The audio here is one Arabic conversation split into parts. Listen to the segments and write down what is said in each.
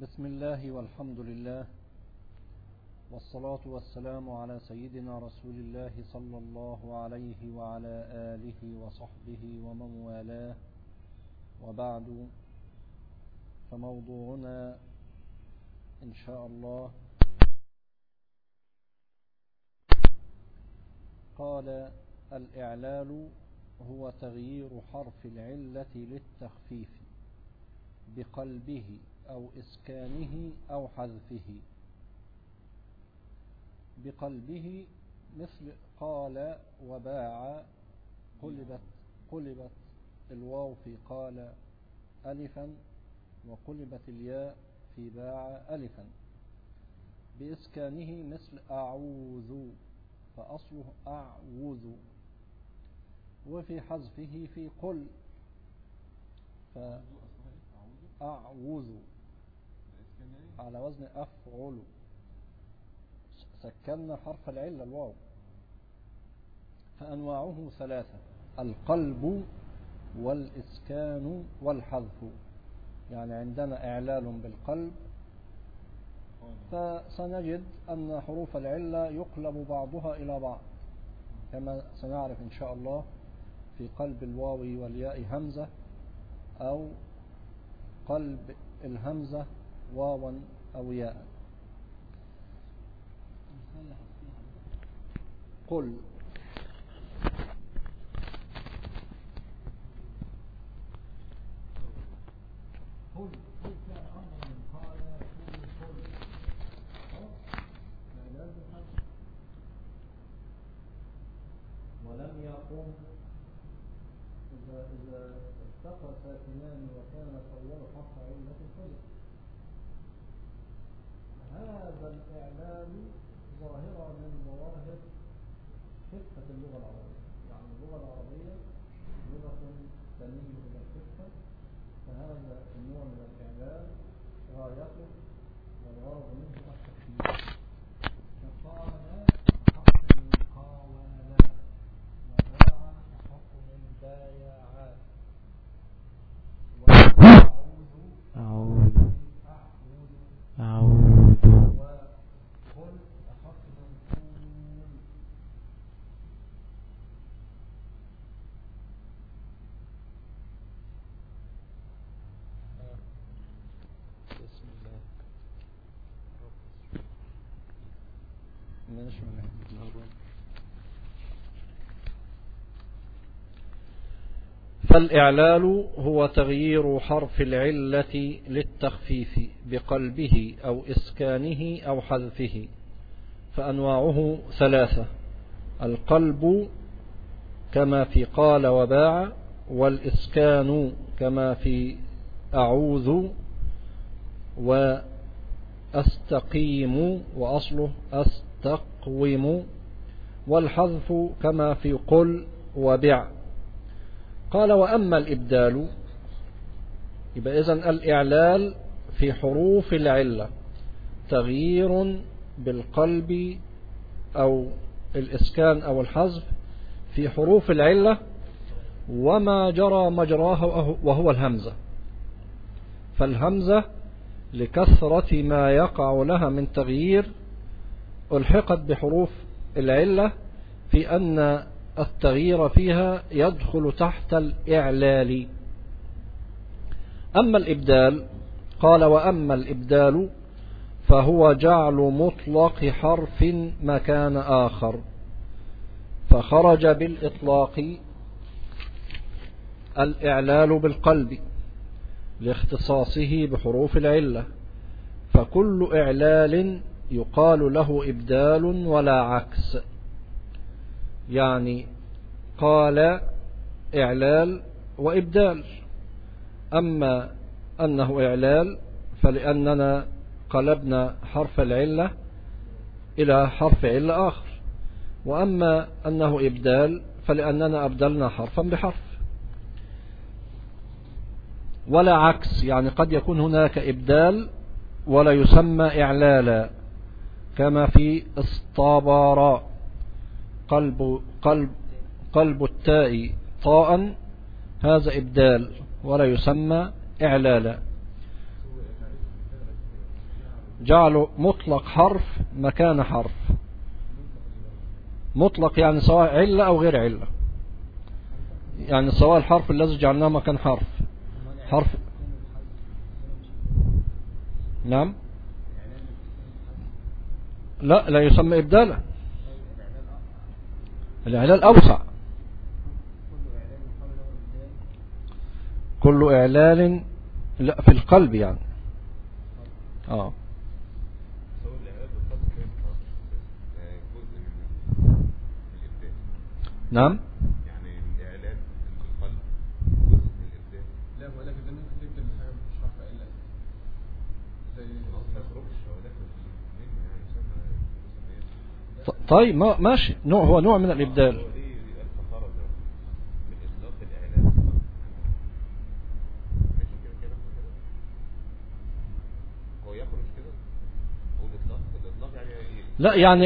بسم الله والحمد لله والصلاة والسلام على سيدنا رسول الله صلى الله عليه وعلى آله وصحبه ومن والاه، وبعد، فموضوعنا إن شاء الله قال: الإعلال هو تغيير حرف العلة للتخفيف بقلبه أو إسكانه أو حذفه. بقلبه مثل قال وباع، قلبت الواو في قال ألفا، وقلبت الياء في باع ألفا. بإسكانه مثل أعوذ، فأصله أعوذ. وفي حذفه في قل، فأعوذ على وزن أفعل، سكننا حرف العلة الواو. فأنواعه ثلاثة: القلب والإسكان والحذف. يعني عندنا إعلال بالقلب، فسنجد أن حروف العلة يقلب بعضها إلى بعض، كما سنعرف إن شاء الله في قلب الواو والياء همزة، أو قلب الهمزة واوا أو ياء. قل ولم يقم إذا التقى ساكنان وكانت أول حرف علة الفجر. هذا الإعلال ظاهرة من ظواهر خفة اللغة العربية. يعني اللغة العربية لغة تميل إلى الخفة، فهذا النوع من الإعلال غايته والغرض منه التخفيف. فقال أحق من قاولا، وباع أحق من بايعا، أعوذ وقل أحق من قول. بسم الله. فالإعلال هو تغيير حرف العلة للتخفيف بقلبه أو إسكانه أو حذفه. فأنواعه ثلاثة: القلب كما في قال وباع، والإسكان كما في أعوذ وأستقيم وأصله أستقوم، والحذف كما في قل وبع. قال: وأما الإبدال، يبقى إذن الإعلال في حروف العلة تغيير بالقلب أو الإسكان أو الحذف في حروف العلة وما جرى مجراها وهو الهمزة. فالهمزة لكثرة ما يقع لها من تغيير ألحقت بحروف العلة، في أن التغيير فيها يدخل تحت الإعلال. أما الإبدال، قال: وأما الإبدال فهو جعل مطلق حرف مكان آخر، فخرج بالإطلاق الإعلال بالقلب لاختصاصه بحروف العلة، فكل إعلال يقال له إبدال ولا عكس. يعني قال إعلال وإبدال. أما أنه إعلال فلأننا قلبنا حرف العلة إلى حرف علة آخر، وأما أنه إبدال فلأننا أبدلنا حرفا بحرف. ولا عكس، يعني قد يكون هناك إبدال ولا يسمى إعلالا، كما في اصطبر، قلب التاء طاء، هذا إبدال ولا يسمى إعلالا. جعلوا مطلق حرف مكان حرف. مطلق يعني سواء علة أو غير علة، يعني سواء الحرف الذي جعلناه مكان حرف. نعم. لا يسمى إبدالا، الإعلال أوسع. كل إعلال لا في القلب يعني. نعم. يعني الإعلان بالقلب جزء من الإبداع. لا ولكن ده ممكن تبدأ بحاجة مش عارفة إلا زي ما يخرجش ولكن يعني طيب ماشي، هو نوع من الإبدال. لا يعني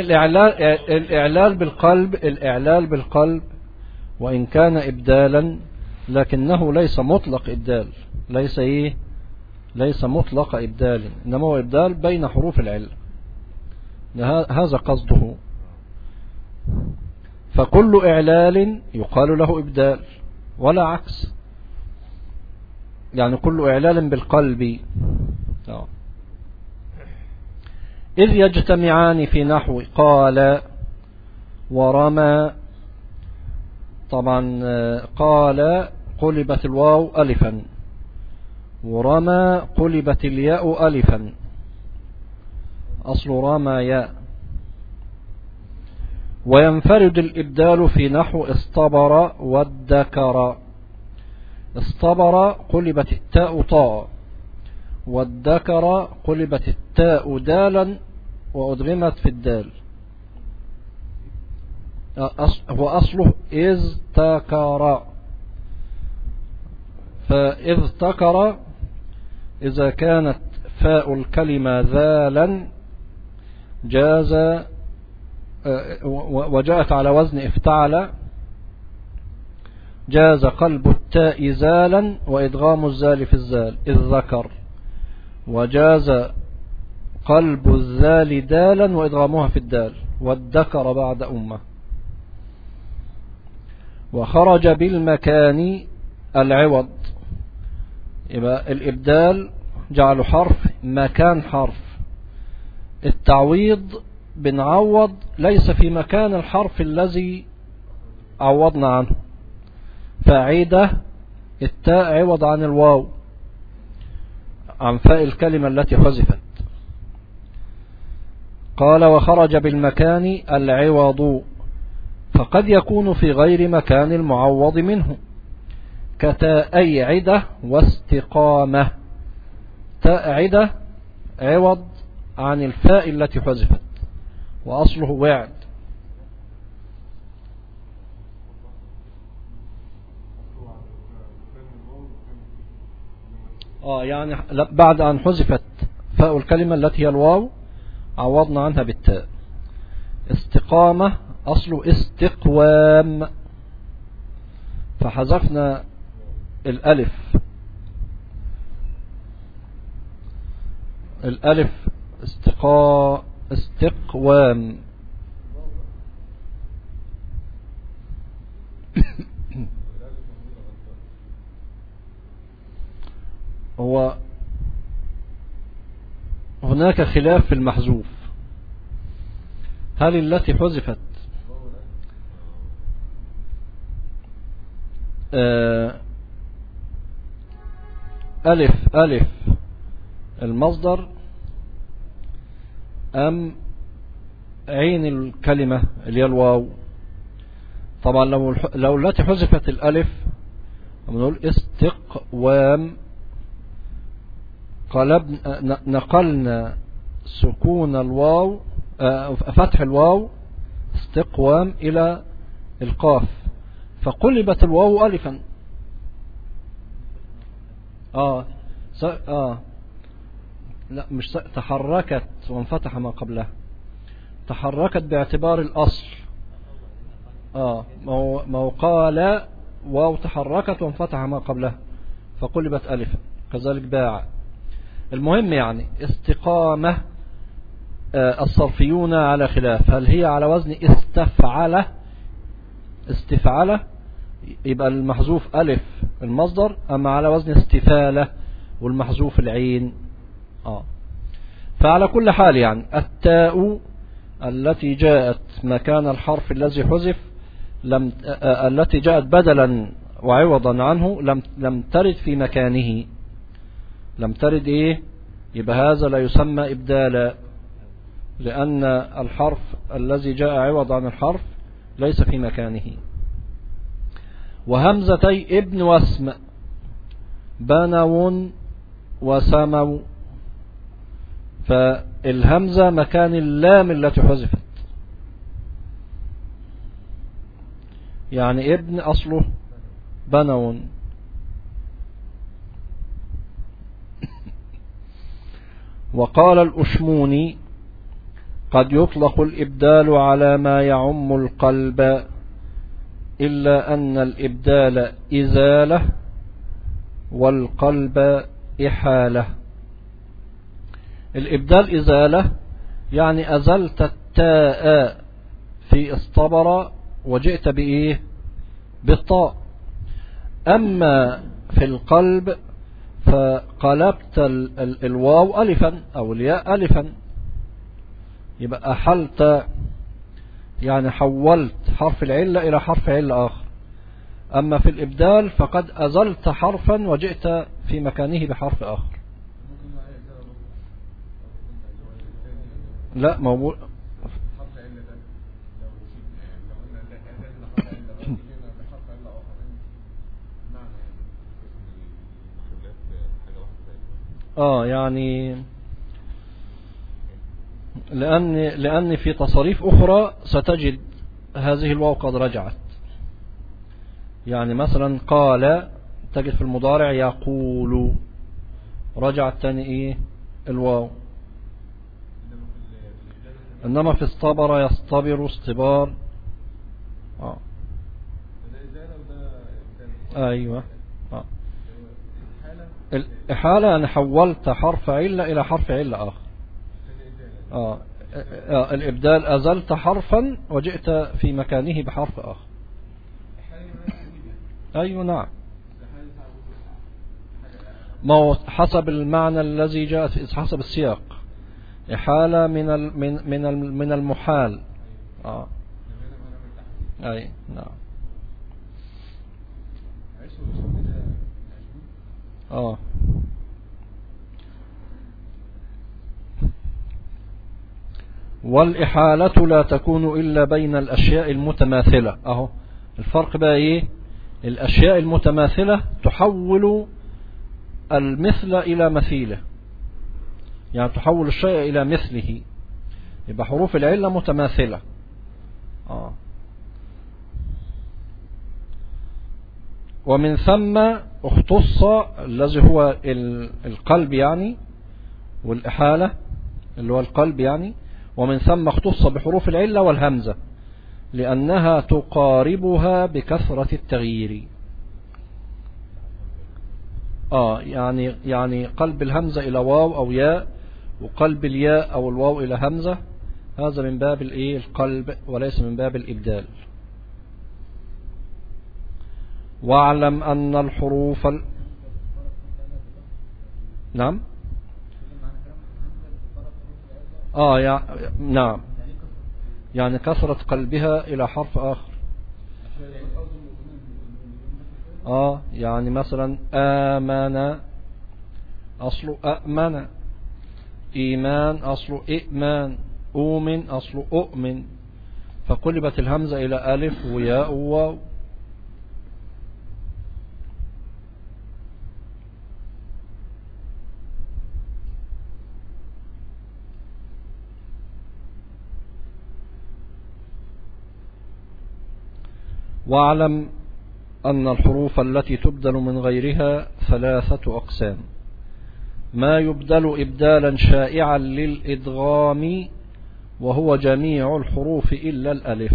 الإعلال بالقلب وإن كان إبدالا لكنه ليس مطلق إبدال، ليس مطلق إبدال، إنما هو إبدال بين حروف العلة، هذا قصده. فكل إعلال يقال له إبدال ولا عكس، يعني كل إعلال بالقلب. إذ يجتمعان في نحو قال ورمى. طبعا قال قلبت الواو ألفا، ورمى قلبت الياء ألفا، أصل رمى ياء. وينفرد الإبدال في نحو اصطبر وادكر. اصطبر قلبت التاء طاء، وادكر قلبت التاء دالا وأدغمت في الدال. هو أصله إذ تكر، فإذ تكر إذا كانت فاء الكلمة ذالا جاز، وجاءت على وزن افتعل، جاز قلب التاء زالا وإدغام الزال في الزال إذ ذكر، وجاز قلب الذال دالا وإدغامها في الدال والذكر بعد أمة. وخرج بالمكان العوض، يبقى الإبدال جعل حرف مكان حرف. التعويض بنعوض ليس في مكان الحرف الذي عوضنا عنه، فعيدة التاء عوض عن الواو، عن فاء الكلمة التي حذفت. قال وخرج بالمكان العوض، فقد يكون في غير مكان المعوض منه، كتاءي عدة واستقامة. تاء عدة عوض عن الفاء التي حذفت وأصله وعد. يعني بعد أن حذفت فاء الكلمة التي هي الواو عوضنا عنها بالتاء. استقامة أصله استقوام، فحذفنا الألف استقوام. هو هناك خلاف في المحذوف، هل التي حذفت ألف المصدر أم عين الكلمة اللي هي الواو؟ طبعا لو التي حذفت الألف نقول استقوام، نقلنا سكون الواو فتح الواو استقوام إلى القاف، فقلبت الواو ألفا. لا مش تحركت وانفتح ما قبلها، تحركت باعتبار الأصل. ما هو قال واو تحركت وانفتح ما قبلها فقلبت ألفا، كذلك باع. المهم يعني استقامة الصرفيون على خلاف، هل هي على وزن استفعله يبقى المحذوف ألف المصدر، أما على وزن استفالة والمحذوف العين. فعلى كل حال يعني التاء التي جاءت مكان الحرف الذي حذف التي جاءت بدلا وعوضا عنه لم ترد في مكانه، لم ترد يبقى هذا لا يسمى إبدالا، لأن الحرف الذي جاء عوض عن الحرف ليس في مكانه. وهمزتي ابن واسم بنو وسمو، فالهمزة مكان اللام التي حذفت، يعني ابن أصله بنو. وقال الأشموني قد يطلق الإبدال على ما يعم القلب، إلا أن الإبدال إزالة والقلب إحالة. الإبدال إزالة يعني أزلت التاء في اصطبر وجئت بالطاء. أما في القلب فقلبت الواو ألفا أو الياء ألفا، يبقى أحلت يعني حولت حرف العلة إلى حرف علة آخر. أما في الإبدال فقد أزلت حرفا وجئت في مكانه بحرف آخر. لا موجود يعني لأن في تصاريف أخرى ستجد هذه الواو قد رجعت. يعني مثلا قال تجد في المضارع يقول رجعت تاني الواو، إنما في اصطبر يصطبر اصطبار. أيوة. الإحالة أنا حولت حرف علة إلى حرف علة آخر. الإبدال أزلت حرفا وجئت في مكانه بحرف آخر. أيوة نعم، ما حسب المعنى الذي جاء حسب السياق. إحالة من المحال. أي نعم. والإحالة لا تكون إلا بين الأشياء المتماثلة. أهو الفرق بقى الأشياء المتماثلة تحول المثل إلى مثيله، يعني تحول الشيء إلى مثله، يبقى حروف العلة متماثلة. ومن ثم اختص الذي هو القلب يعني، والإحالة اللي هو القلب يعني، ومن ثم اختص بحروف العلة والهمزة لأنها تقاربها بكثرة التغيير. يعني قلب الهمزة إلى واو أو ياء، وقلب الياء أو الواو إلى همزة، هذا من باب القلب وليس من باب الإبدال. واعلم أن الحروف نعم نعم، يعني كثرة قلبها إلى حرف آخر. يعني مثلا آمن أصل أأمن، إيمان أصل إئمان، أؤمن أصل أؤمن، فقلبت الهمزة إلى ألف وياء وواو. واعلم أن الحروف التي تبدل من غيرها ثلاثة أقسام: ما يبدل إبدالا شائعا للإدغام وهو جميع الحروف إلا الألف.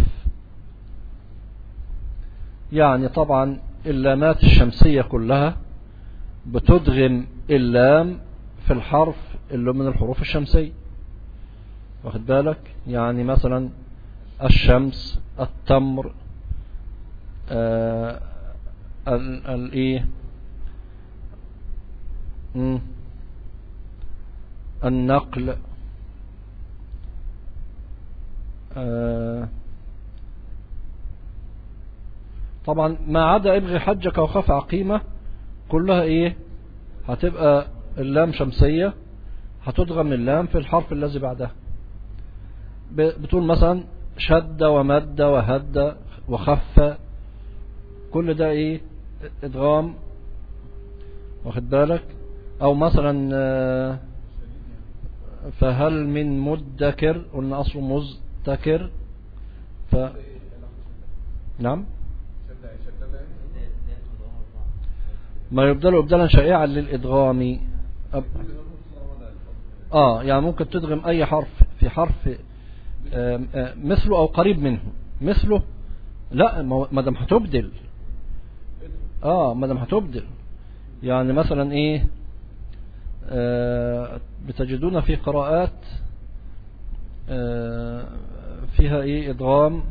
يعني طبعا اللامات الشمسية كلها بتدغم اللام في الحرف اللي من الحروف الشمسية. واخد بالك؟ يعني مثلا الشمس، التمر، الايه، النقل، طبعا ما عدا ابغي حجك وخاف عقيمة كلها ايه هتبقى اللام شمسية، هتدغم اللام في الحرف الذي بعدها. بتقول مثلا شد ومد وهد وخف، كل ده ايه ادغام، واخد بالك؟ او مثلا فهل من مدكر، قلنا اصله مزدكر. نعم، ما يبدل ابدالا شائعا للادغام. يعني ممكن تدغم اي حرف في حرف مثله او قريب منه. مثله لا، ما دام هتبدل، ما دام هتبدل، يعني مثلا ايه، بتجدون في قراءات فيها ايه ادغام،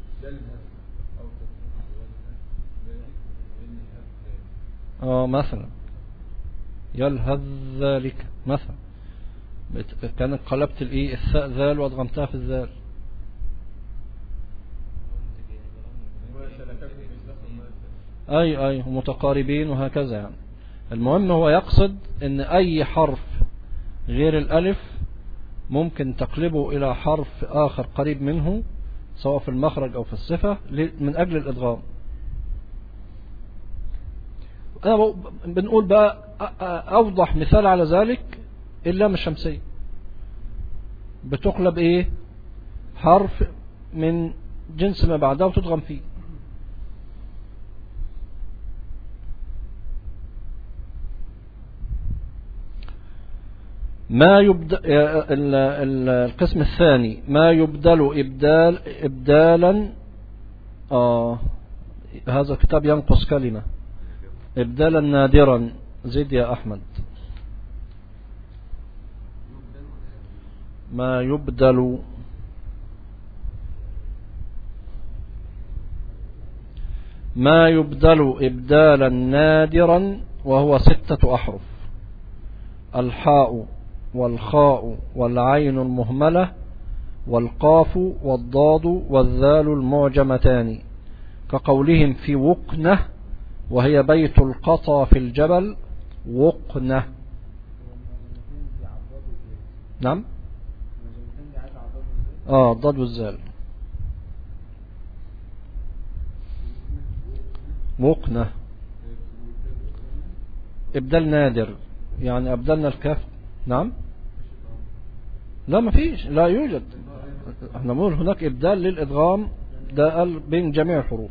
مثلا يلهث ذلك مثلا، كانت قلبت الايه الثاء ذال وادغمتها في الذال. اي متقاربين وهكذا. يعني المهم هو يقصد ان اي حرف غير الالف ممكن تقلبه الى حرف اخر قريب منه، سواء في المخرج او في الصفة، من اجل الادغام. بنقول بقى اوضح مثال على ذلك اللام الشمسية، بتقلب ايه حرف من جنس ما بعدها وتدغم فيه. ما يبدل القسم الثاني ما يبدل إبدالا. هذا الكتاب ينقص كلمة، إبدالا نادرا. زد يا أحمد. ما يبدل إبدالا نادرا، وهو 6 أحرف: الحاء والخاء والعين المهملة والقاف والضاد والذال المعجمتان، كقولهم في وقنة وهي بيت القطا في الجبل. وقنة. نعم، الضاد والذال. وقنة إبدال نادر، يعني أبدلنا الكاف. نعم، لا ما فيش، لا يوجد. احنا نقول هناك إبدال للإدغام، ده قال بين جميع الحروف.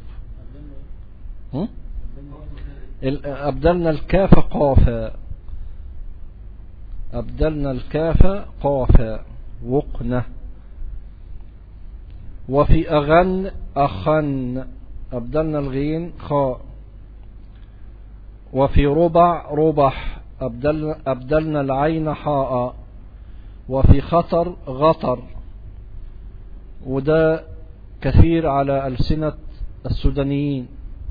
أبدلنا الكاف قافا، أبدلنا الكاف قافا. وقنة. وفي أغن أخن، أبدلنا الغين خاء. وفي ربع ربح، أبدلنا العين حاء. وفي خطر غطر، وده كثير على ألسنة السودانيين،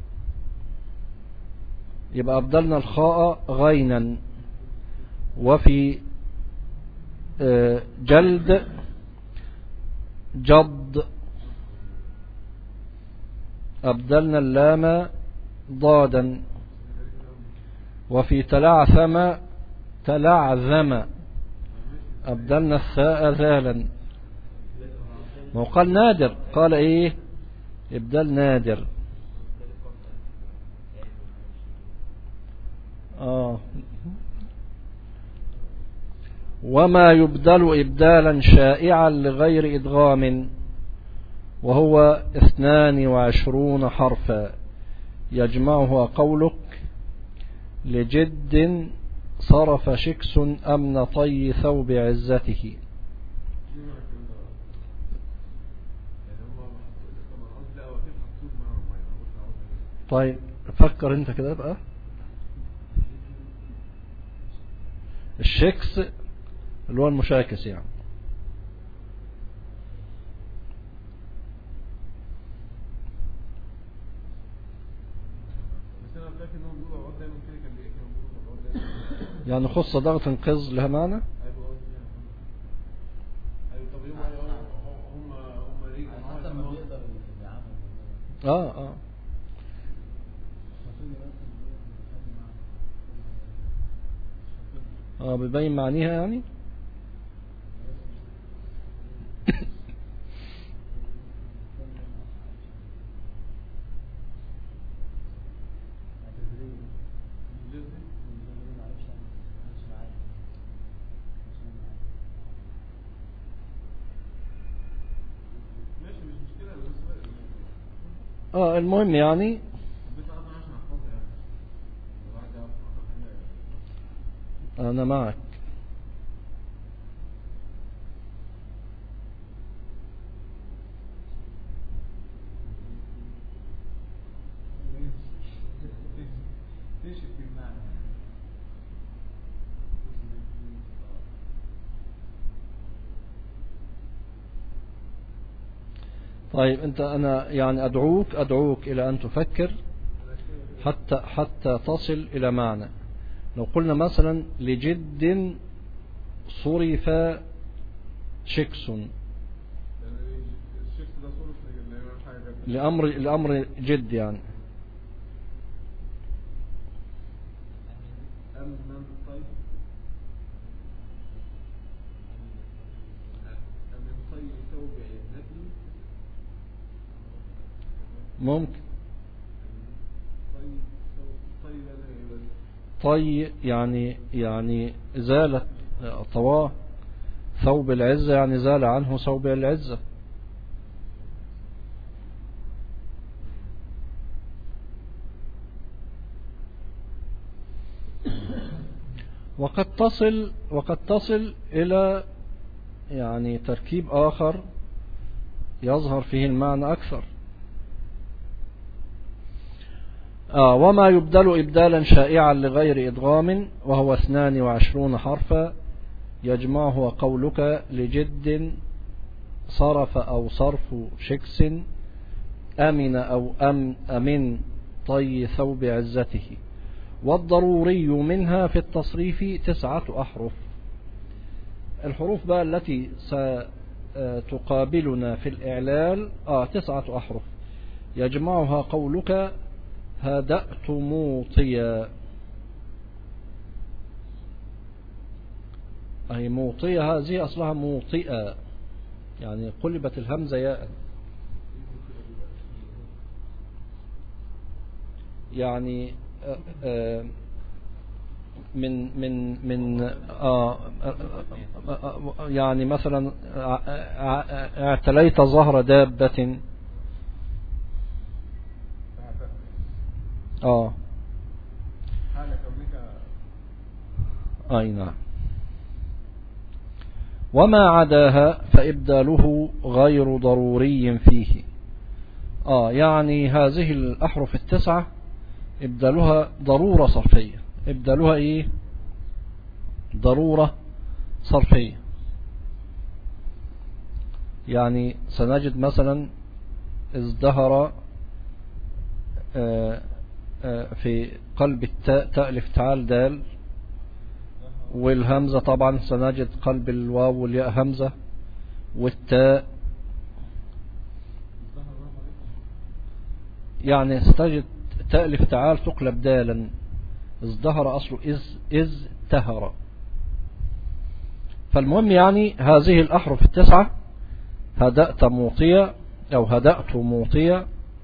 يبقى أبدلنا الخاء غينا. وفي جلد جض، أبدلنا اللام ضادا. وفي تلعثم تلعثم، أبدلنا الثاء ذالا. ما قال نادر، قال ايه إبدال نادر. وما يبدل إبدالا شائعا لغير إدغام، وهو 22 حرفا، يجمعها قولك لجد صرف شكس أمن طي ثوب عزته. طيب فكر انت كده بقى. الشكس اللي هو المشاكس يعني، يعني خص ضغط انقذ لها معنى. اه بيبين معانيها يعني. المهم يعني أنا معك. طيب أنا يعني أدعوك إلى أن تفكر حتى تصل إلى معنى. لو قلنا مثلا لجد صرف شكس، لأمر جد يعني. ممكن طي يعني زالت طواه ثوب العزة، يعني زال عنه ثوب العزة. وقد تصل إلى يعني تركيب آخر يظهر فيه المعنى أكثر. وما يبدل إبدالا شائعا لغير إدغام وهو 22 حرفا يجمعه قولك لجد صرف أو صرف شكس أمن أو أمن طي ثوب عزته. والضروري منها في التصريف 9 أحرف. الحروف بقى التي ستقابلنا في الإعلال 9 أحرف يجمعها قولك هدأت موطيا. أي موطية هذه أصلها موطئة، يعني قلبت الهمزة ياء. يعني من يعني مثلا اعتليت ظهر دابة. أي نعم. وما عداها فإبداله غير ضروري فيه. يعني هذه الأحرف 9 إبدالها ضرورة صرفية. إبدالها إيه؟ ضرورة صرفية. يعني سنجد مثلا ازدهر في قلب التاء تألف تعال دال، والهمزة طبعا سنجد قلب الواو والياء همزة، والتاء يعني ستجد تألف تعال تقلب دالا. ازدهر أصله إز تهر. فالمهم يعني هذه الأحرف 9 هدأت موطية أو هدأت موطية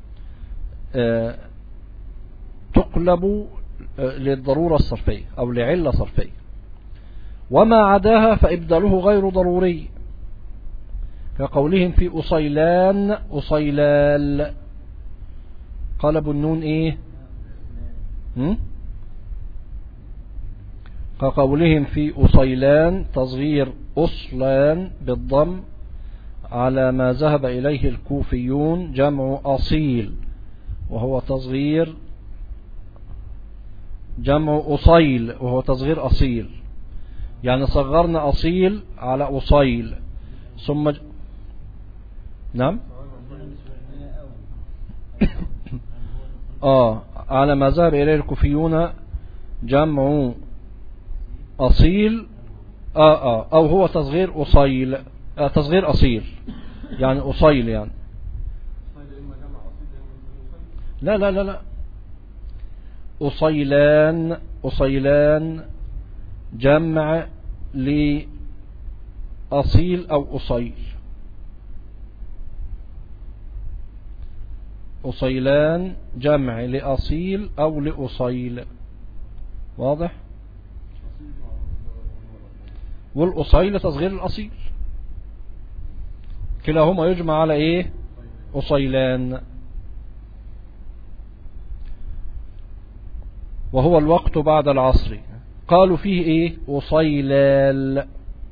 تقلب للضرورة الصرفية أو لعلة صرفية. وما عداها فإبداله غير ضروري كقولهم في أصيلان أصيلال قلبوا النون إيه؟ كقولهم في أصيلان تصغير أصلان بالضم على ما ذهب إليه الكوفيون جمع أصيل، وهو تصغير جمع أصيل وهو تصغير أصيل. يعني صغرنا أصيل على أصيل ثم نعم على ما ذهب إليه الكوفيون جمع أصيل أو هو تصغير أصيل، تصغير أصيل يعني أصيل يعني. لا لا لا لا، أصيلان، أصيلان جمع لأصيل أو أصيل، أصيلان جمع لأصيل أو لأصيل، واضح؟ والأصيل تصغير الأصيل، كلاهما يجمع على إيه؟ أصيلان. وهو الوقت بعد العصر. قالوا فيه إيه؟ أصيلال،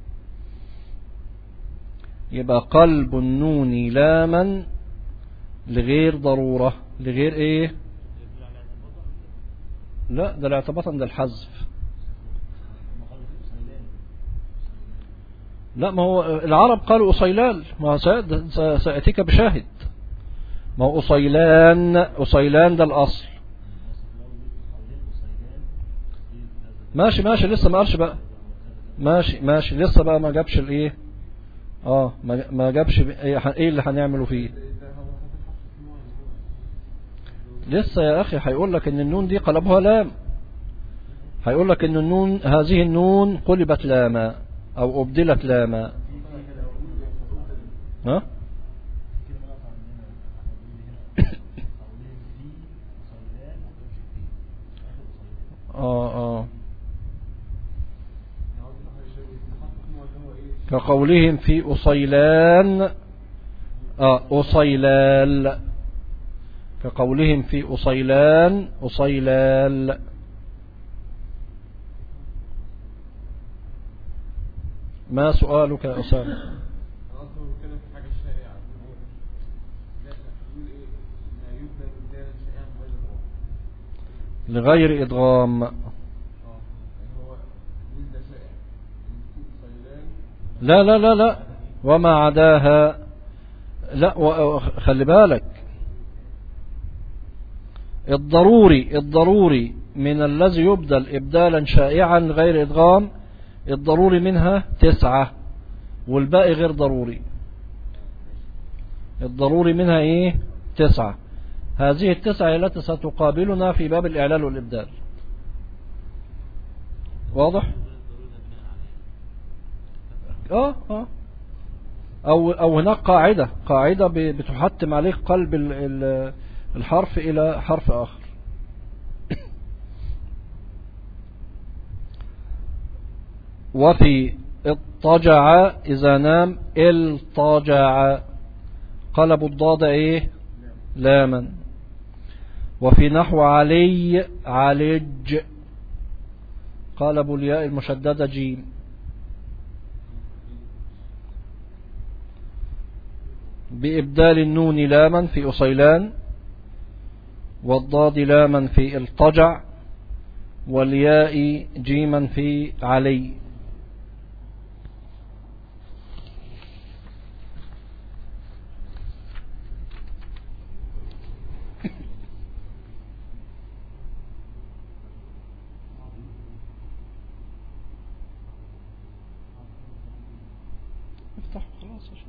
يبقى قلب النون لاما لغير ضرورة، لغير إيه؟ لا ده الاعتباطا، ده الحذف. لا ما هو العرب قالوا أصيلال، ما سأتيك بشاهد. ما هو أصيلان، أصيلان ده الأصل. ماشي ماشي، لسه ما قالش بقى، ماشي ماشي لسه بقى ما جابش الايه، ما جابش ايه اللي هنعمله فيه لسه يا اخي. هيقول لك ان النون دي قلبها لام، هيقول لك ان النون، هذه النون قلبت لاما او ابدلت لاما. ها كقولهم في أصيلان، أصيلال، كقولهم في أصيلان، أصيلال. ما سؤالك يا أسامة؟ لغير إدغام. لا لا لا لا، وما عداها لا، خلي بالك، الضروري من الذي يبدل إبدالا شائعا غير إدغام، الضروري منها 9 والباقي غير ضروري. الضروري منها ايه؟ 9. هذه ال9 التي ستقابلنا في باب الإعلال والإبدال، واضح؟ أو هناك قاعدة بتحتم عليك قلب الحرف إلى حرف آخر. وفي اضطجع إذا نام، الطجع قلب الضاد ايه؟ لاما. وفي نحو علي، علج قلب الياء المشددة جيم. بإبدال النون لاما في أصيلان، والضاد لاما في الطجع، والياء جيما في علي. افتح خلاص يا شيخ.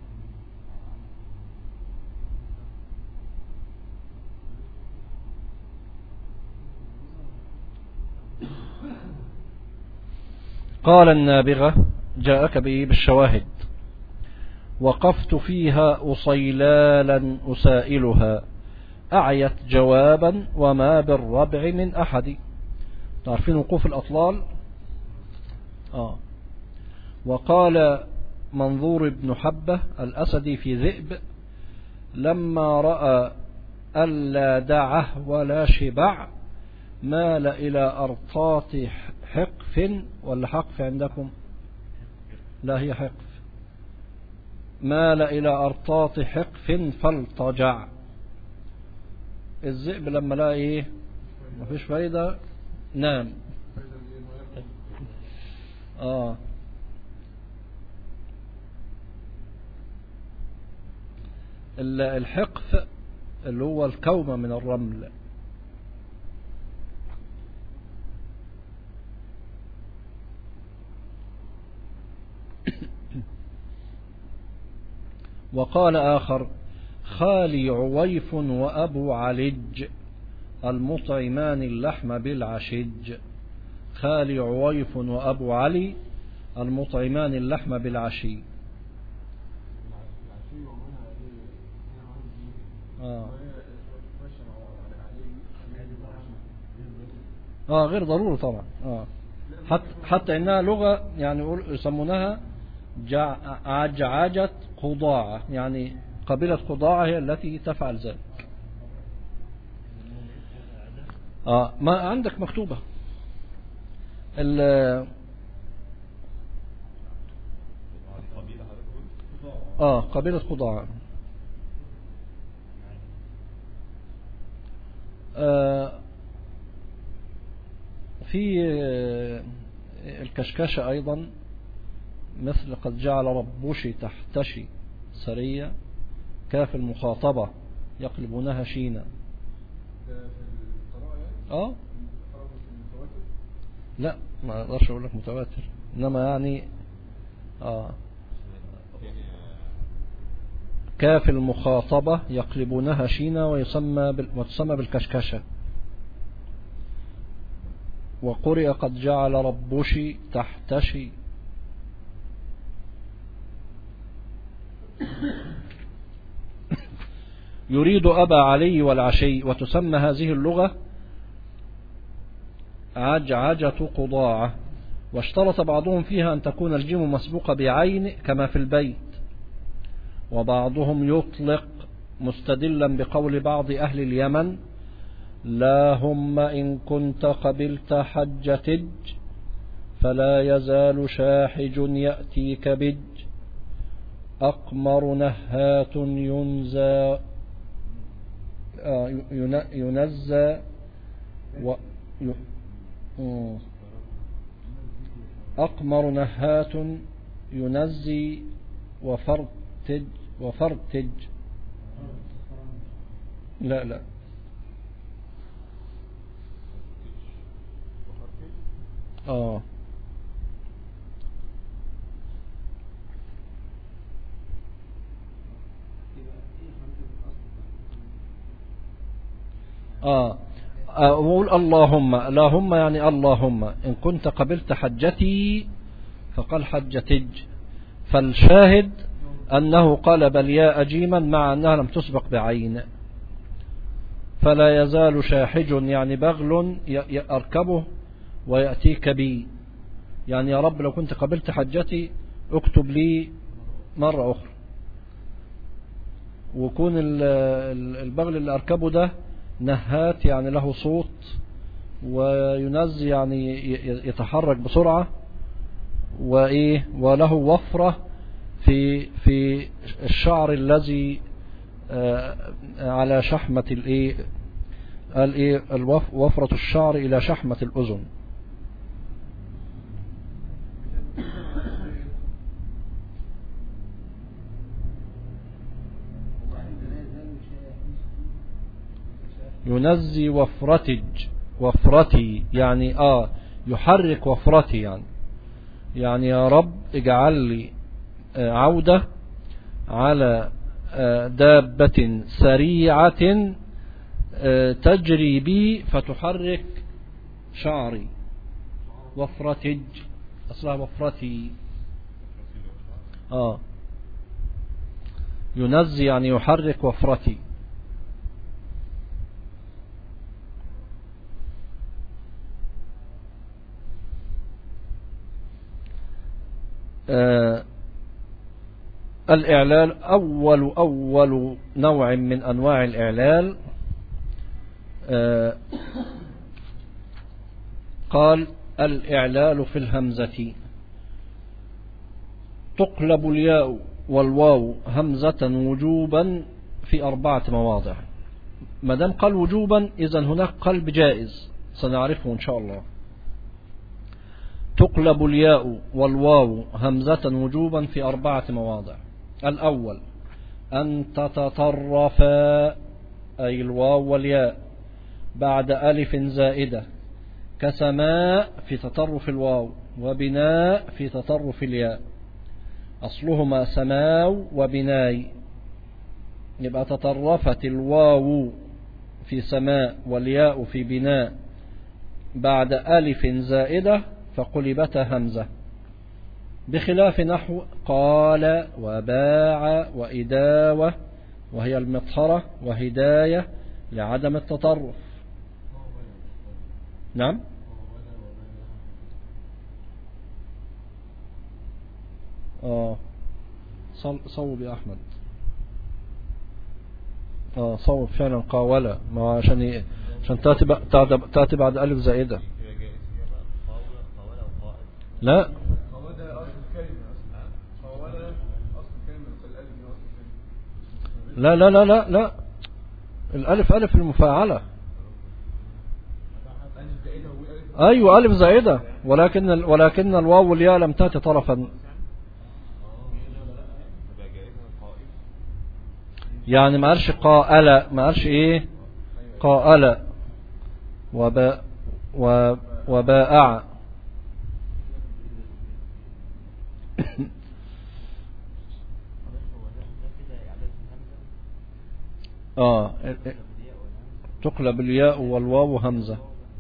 قال النابغة جاءك به بالشواهد: وقفت فيها أصيلالا أسائلها، أعيت جوابا وما بالربع من أحد. تعرفين وقوف الأطلال؟ وقال منظور بن حبة الأسدي في ذئب: لما رأى ألا دعه ولا شبع مال إلى أرطاط حقف، ولا حقف عندكم؟ لا هي حقف. مال إلى أرطاط حقف فالتجع. الذئب لما لا ايه مفيش فايدة نام. الحقف اللي هو الكومة من الرمل. وقال آخر: خالي عويف وأبو علج المطعمان اللحم بالعشج. خالي عويف وأبو علي المطعمان اللحم بالعشي. غير ضروري طبعا. حتى إنها لغة يعني يسمونها عجعجة قضاعة، يعني قبيلة قضاعة هي التي تفعل ذلك. ما عندك مكتوبة قبيلة قضاعة. في الكشكشة أيضا مثل قد جعل ربوشي تحتشي سرية، كاف المخاطبة يقلبونها شينا. لا ما اقدرش اقول لك متواتر، انما يعني كاف المخاطبة يقلبونها شينا وتسمى بالكشكشة. وقرئ قد جعل ربوشي تحتشي. يريد أبا علي والعشي. وتسمى هذه اللغة عجعجة قضاعة. واشترط بعضهم فيها أن تكون الجيم مسبوقة بعين كما في البيت. وبعضهم يطلق مستدلا بقول بعض أهل اليمن: لا هم إن كنت قبلت حجتج فلا يزال شاحج يأتيك بج أقمر نهات ينزى أقمر نهات ينزي وفرتج. لا أقول اللهم يعني اللهم إن كنت قبلت حجتي فقال حجتج. فالشاهد أنه قلب الياء جيما مع أنها لم تسبق بعين. فلا يزال شاحج يعني بغل أركبه ويأتيك بي، يعني يا رب لو كنت قبلت حجتي اكتب لي مرة أخرى. وكون البغل اللي أركبه ده نهات يعني له صوت، وينزي يعني يتحرك بسرعة، وله وفرة في الشعر الذي على شحمة وفرة الشعر إلى شحمة الأذن. ينزي وفرتي يعني يحرك وفرتي، يعني يا رب اجعل لي عودة على دابة سريعة تجري بي فتحرك شعري. وفرتج أصلها وفرتي. ينزي يعني يحرك وفرتي. الإعلال أول نوع من أنواع الإعلال. قال الإعلال في الهمزة: تقلب الياء والواو همزة وجوبا في 4 مواضع. ما دام قال وجوبا إذن هناك قلب جائز سنعرفه إن شاء الله. تقلب الياء والواو همزة وجوبا في 4 مواضع. الأول أن تتطرفا، أي الواو والياء، بعد ألف زائدة، كسماء في تطرف الواو وبناء في تطرف الياء. أصلهما سماو وبناي يبقى تطرفت الواو في سماء والياء في بناء بعد ألف زائدة فقلبتا همزة، بخلاف نحو قال وباع وإداوة وهي المطهرة وهداية لعدم التطرف. نعم. صوب يا أحمد. صوب فعلا قاولة، ما عشان تأتي بعد ألف زائدة. لا لا لا لا لا لا، الألف ألف المفاعلة. أيوة ألف زائدة، ولكن الواو والياء لم تأتي طرفا. يعني ما قالش قائل، ما قالش ايه قائل وبائع. تقلب الياء والواو همزة.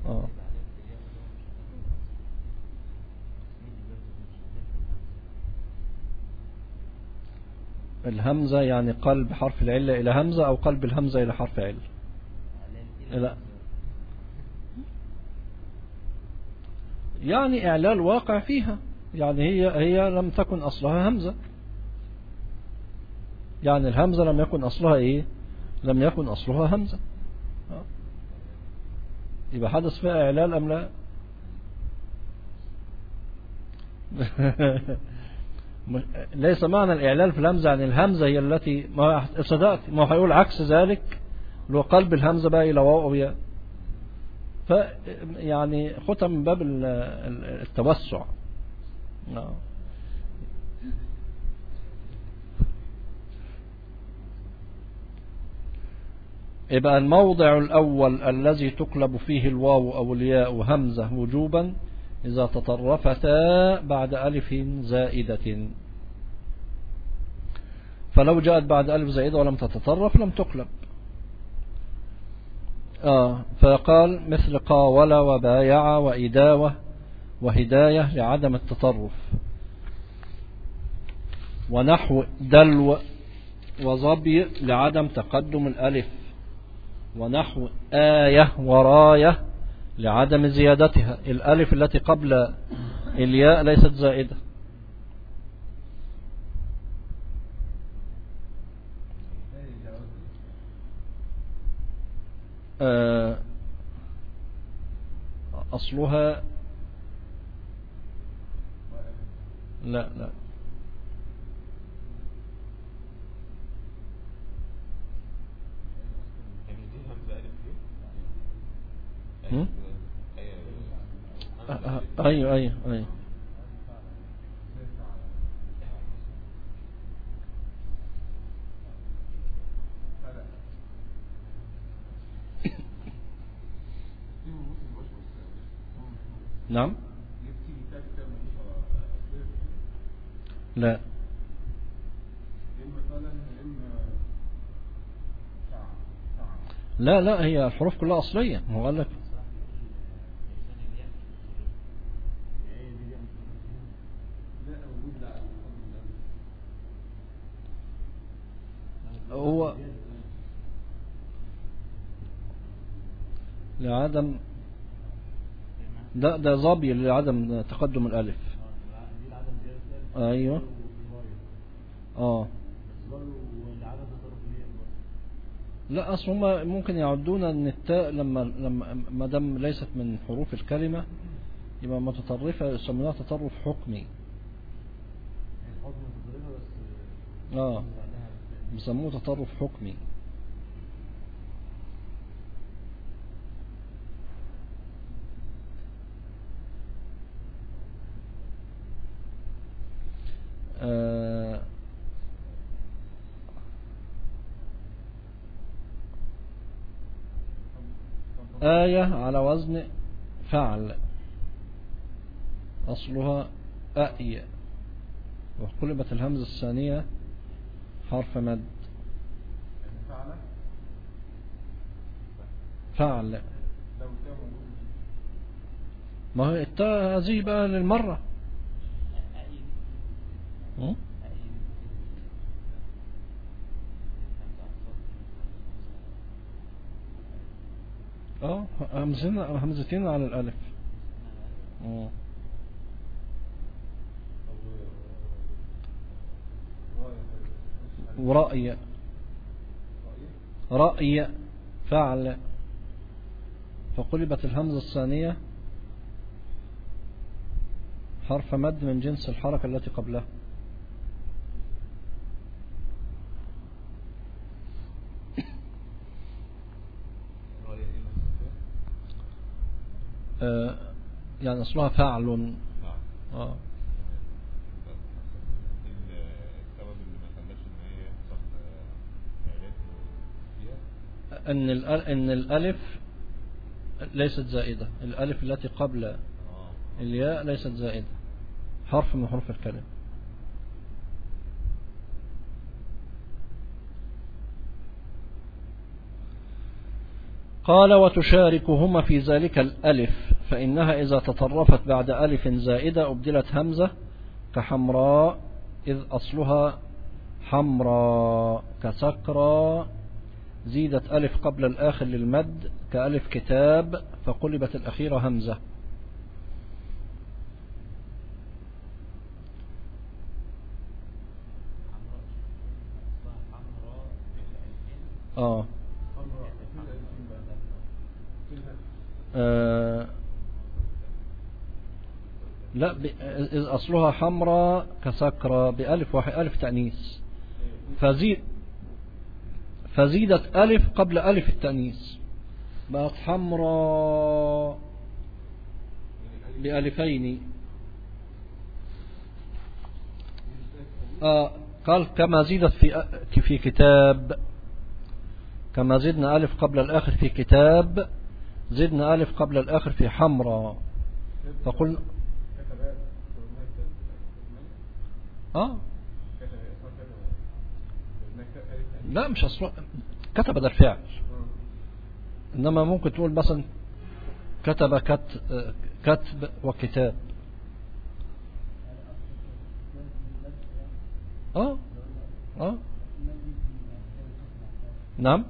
الهمزة يعني قلب حرف العلة إلى همزة، أو قلب الهمزة إلى حرف علة. لا يعني إعلال واقع فيها، يعني هي لم تكن أصلها همزة، يعني الهمزة لم يكن أصلها إيه، لم يكن أصلها همزة، يبقى حدث فيها إعلال أم لا؟ ليس معنى الإعلال في الهمزة يعني الهمزة هي التي ما صدقت، ما هيقول عكس ذلك لو قلب الهمزة بقى إلى واو أو ياء، يعني خدها من باب التوسع. يبقى الموضع الأول الذي تقلب فيه الواو أو الياء همزة وجوبا إذا تطرفتا بعد ألف زائدة، فلو جاءت بعد ألف زائدة ولم تتطرف لم تقلب. فقال مثل قاول وبايع وإداوة وهداية لعدم التطرف، ونحو دلو وظبي لعدم تقدم الألف، ونحو آية وراية لعدم زيادتها، الألف التي قبل الياء ليست زائدة. أصلها لا لا أيوة أيوة أيوة. نعم. لا لا لا، هي الحروف كلها أصلية، هو قال لك هو لعدم ده ظبي لعدم تقدم الألف. أيوة لا، أصل هم ممكن يعدون أن التاء لما ما دام ليست من حروف الكلمة يبقى متطرفة يسمونها تطرف حكمي. بيسموه تطرف حكمي. آية على وزن فعل أصلها أئي، وقلبت الهمزة الثانية حرف مد. فعل. ما هي التاء هذه بقى للمرة. همزتين على الألف. ورأي، رأي فعل، فقلبت الهمزة الثانية حرف مد من جنس الحركة التي قبلها. يعني أصلها فعل. أن الألف ليست زائدة، الألف التي قبل الياء ليست زائدة، حرف من حروف الكلمة. قال وتشاركهما في ذلك الألف، فإنها إذا تطرفت بعد ألف زائدة أبدلت همزة كحمراء إذ أصلها حمراء، كسكرى زيدت ألف قبل الآخر للمد كألف كتاب فقلبت الأخيرة همزة. لا إذ أصلها حمراء كسكرى بألف ألف تأنيث، فزيدت ألف قبل ألف التأنيث بقت حمراء بألفين. قال كما زيدت في كتاب، كما زدنا ألف قبل الآخر في كتاب زدنا ألف قبل الآخر في حمراء. فقلنا لا مش أصلا كتب ده الفعل، إنما ممكن تقول مثلا كتب كتب وكتاب. نعم.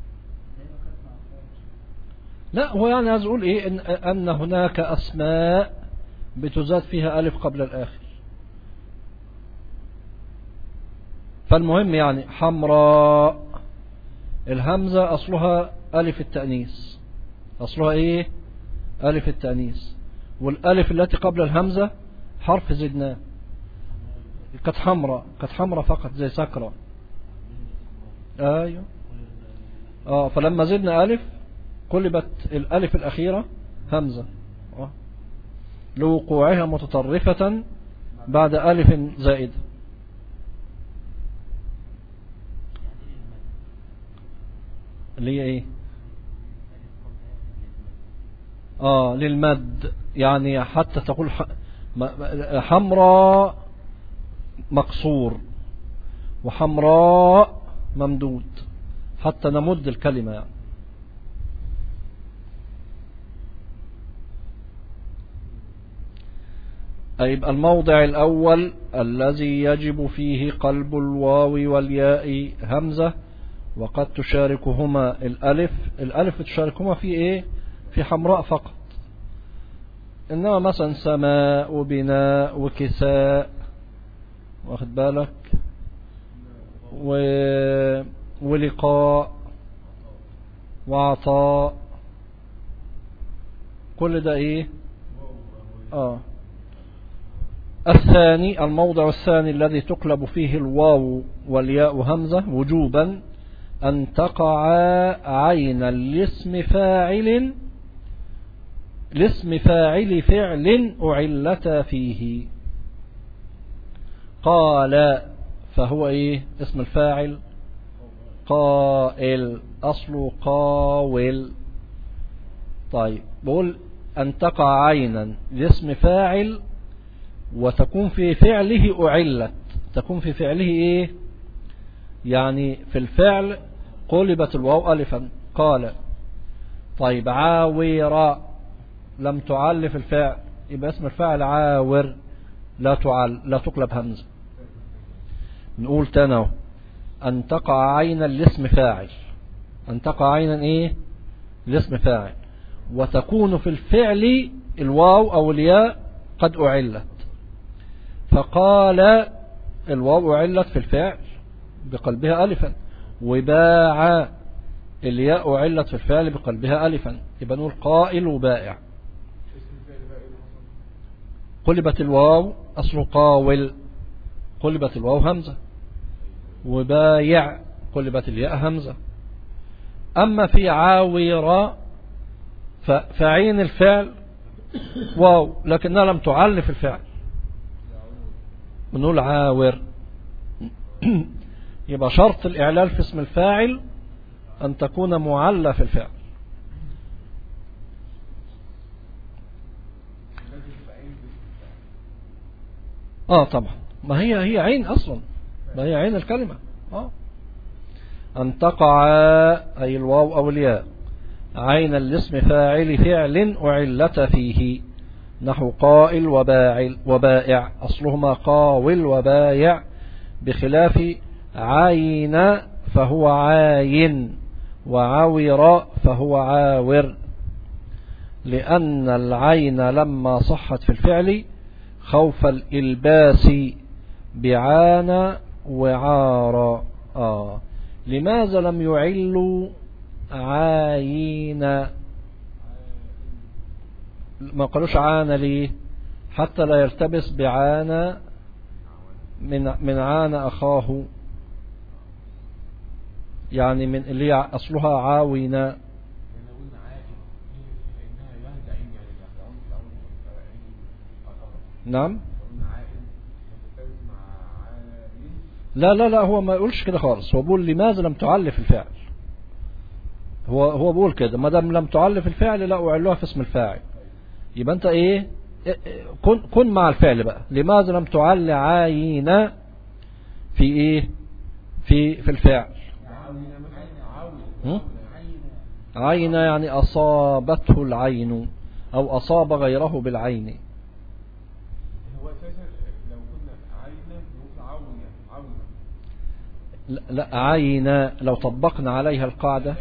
لا هو يعني عايز أقول إيه أن هناك أسماء بتزاد فيها ألف قبل الآخر. فالمهم يعني حمراء الهمزة أصلها ألف التأنيث، أصلها إيه ألف التأنيث، والألف التي قبل الهمزة حرف زدناه، كانت حمراء فقط زي سكرة. أيوه فلما زدنا ألف قلبت الألف الأخيرة همزة لوقوعها متطرفة بعد ألف زائدة. اللي هي ايه للمد، يعني حتى تقول حمراء مقصور وحمراء ممدود حتى نمد الكلمة يعني. يبقى الموضع الأول الذي يجب فيه قلب الواو والياء همزة، وقد تشاركهما الألف تشاركهما في إيه في حمراء فقط. إنما مثلا سماء وبناء وكساء واخد بالك ولقاء وعطاء كل ده إيه الثاني الموضع الثاني الذي تقلب فيه الواو والياء همزة وجوبا أن تقع عينا لاسم فاعل فعل أعلتا فيه. قال فهو إيه اسم الفاعل قائل أصله قاول. طيب بقول أن تقع عينا لاسم فاعل وتكون في فعله أعلت، تكون في فعله إيه يعني في الفعل قلبت الواو ألفا. قال طيب عاور لم تعل في الفعل، يبقى اسم الفاعل عاور، لا تعل، لا تقلب همزة. نقول تاني أن تقع عينا الاسم فاعل، أن تقع عينا إيه الاسم فاعل، وتكون في الفعل الواو أو الياء قد أعلت. فقال الواو أعلت في الفعل بقلبها ألفا، وباع الياء أعلت في الفعل بقلبها ألفا، يبقى نقول قائل وبائع. قلبت الواو أصل قاول، قلبت الواو همزة، وبايع قلبت الياء همزة. أما في عاور فعين الفعل واو لكنها لم تعل في الفعل، بنقول عاور. يبقى شرط الإعلال في اسم الفاعل أن تكون معلة في الفعل. طبعا، ما هي عين أصلا، ما هي عين الكلمة. أن تقع أي الواو أو الياء عين الاسم فاعل فعل أعلت فيه، نحو قائل وبائع، أصلهما قاول وبايع، بخلاف عين فهو عاين، وعاور فهو عاور، لأن العين لما صحت في الفعل خوف الإلباس بعان وعار. لماذا لم يعلوا عاين؟ ما قالوش عان ليه؟ حتى لا يلتبس بعان من عان أخاه، يعني من اللي أصلها عاونا. نعم. لا هو ما يقولش كده خالص، هو بيقول لماذا لم تعلف الفعل، هو بيقول كده ما دام لم تعلف الفعل لا أعلوها في اسم الفاعل. يبقى انت ايه كن مع الفعل بقى. لماذا لم تعل عاين في ايه في الفعل؟ عين يعني أصابته العين أو أصاب غيره بالعين. هو اساسا لو كنا عاينة نقول لا عين لو طبقنا عليها القاعدة،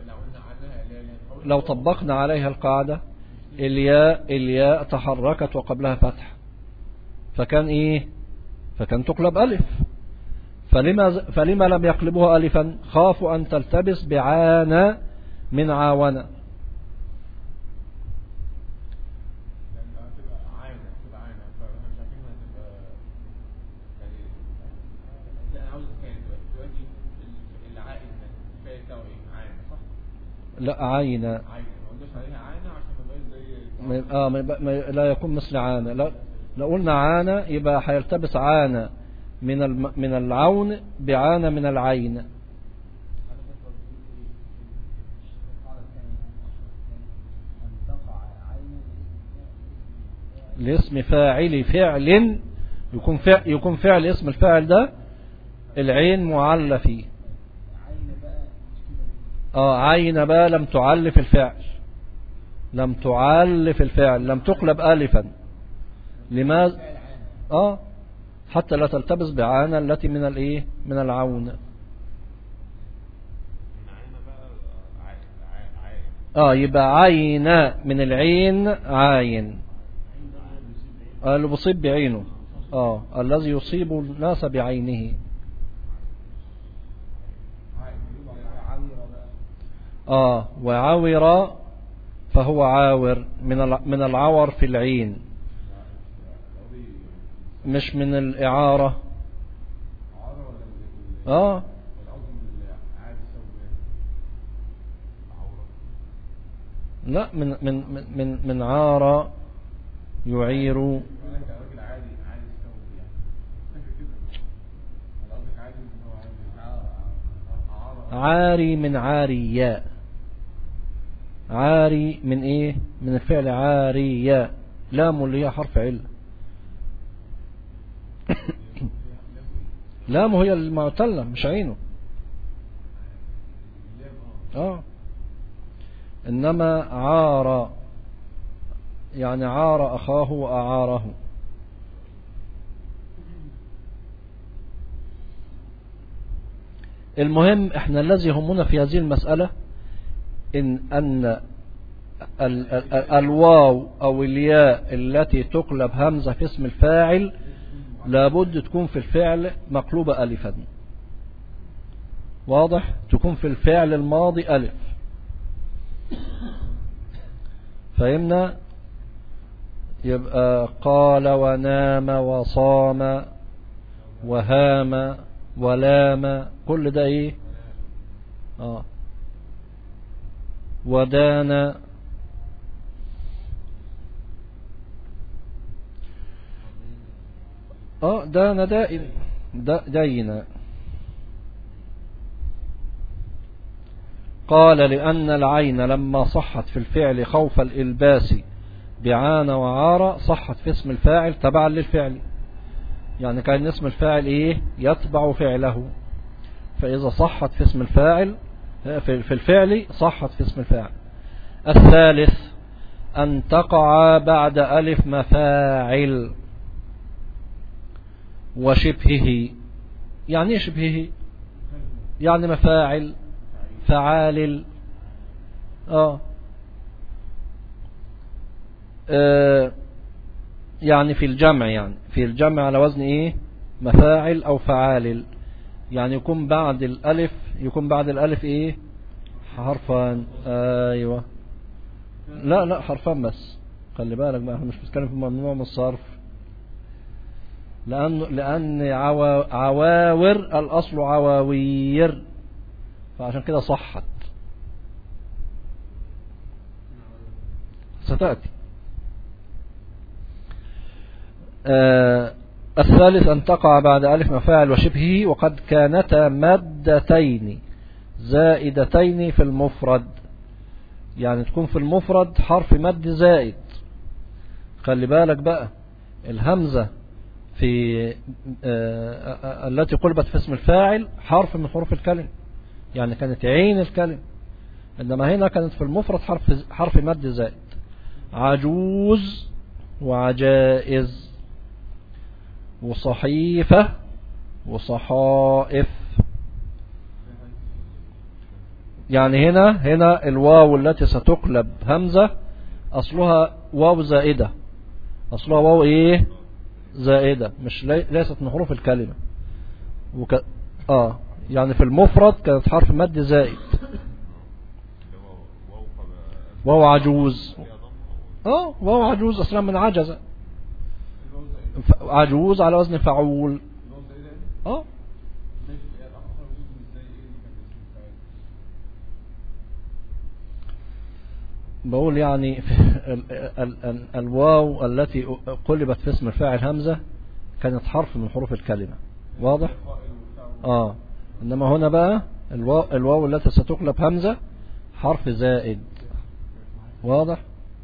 لو طبقنا عليها القاعدة الياء تحركت وقبلها فتح، فكان ايه فكان تقلب ألف. فلما لم يقلبوها ألفا؟ خافوا أن تلتبس بعانى من عاونة. لا عاينة لا يكون مثل عانى. لا قلنا عانى يبقى هيلتبس عانى من العون بعانى من العين. الاسم فاعل فعل يكون فعل اسم الفاعل ده العين معلة فيه. عين بقى لم تعل في الفعل، لم تعل في الفعل، لم تقلب ألفا. لماذا؟ حتى لا تلتبس بعانى التي من الايه من العون. يبقى عين من العين عاين، اللي بيصيب بعينه، الذي يصيب الناس بعينه. وعاور فهو عاور من العور في العين، مش من الإعارة. لا من عار يعير. عاري من عارياء، عاري من ايه من الفعل عارياء، لام اللي هي حرف علة. لام هي المعتلة مش عينه. إنما عار، يعني عار أخاه وأعاره. المهم احنا الذي يهمنا في هذه المسألة أن الواو أو الياء التي تقلب همزة في اسم الفاعل لابد تكون في الفعل مقلوبة ألفا. واضح؟ تكون في الفعل الماضي ألف. فهمنا؟ يبقى قال ونام وصام وهام ولام، كل ده ايه؟ ودان. دان دائن دين. قال لأن العين لما صحت في الفعل خوف الإلباس بعان وعار صحت في اسم الفاعل تبعا للفعل، يعني كان اسم الفاعل ايه؟ يتبع فعله، فإذا صحت في اسم الفاعل في الفعل صحت في اسم الفاعل. الثالث أن تقع بعد ألف مفاعل وشبهه. يعني ايه شبهه؟ يعني مفاعل، فعالل. يعني في الجمع، يعني في الجمع على وزن ايه؟ مفاعل او فعالل، يعني يكون بعد الالف ايه؟ حرفان. ايوه. لا حرفان بس، خلي بالك بقى، احنا مش بنتكلم في ممنوع من الصرف، لان عواور الاصل عواوير، فعشان كده صحت. ستأتي. الثالث أن تقع بعد ألف مفاعل وشبهه وقد كانتا مادتين زائدتين في المفرد، يعني تكون في المفرد حرف مد زائد. خلي بالك بقى، الهمزة في التي قلبت في اسم الفاعل حرف من حروف الكلمة، يعني كانت عين الكلمة، إنما هنا كانت في المفرد حرف مد زائد. عجوز وعجائز وصحيفة وصحائف. يعني هنا الواو التي ستقلب همزة أصلها واو زائدة، أصلها واو إيه؟ زائدة، مش ليست من حروف الكلمة. يعني في المفرد كانت حرف مد زائد. واو عجوز. واو عجوز أصلا من عجزة، عجوز على وزن فعول. بقول يعني الواو التي قلبت في اسم الفاعل همزة كانت حرف من حروف الكلمة. واضح؟ إنما هنا بقى الواو التي ستقلب همزة حرف زائد. واضح؟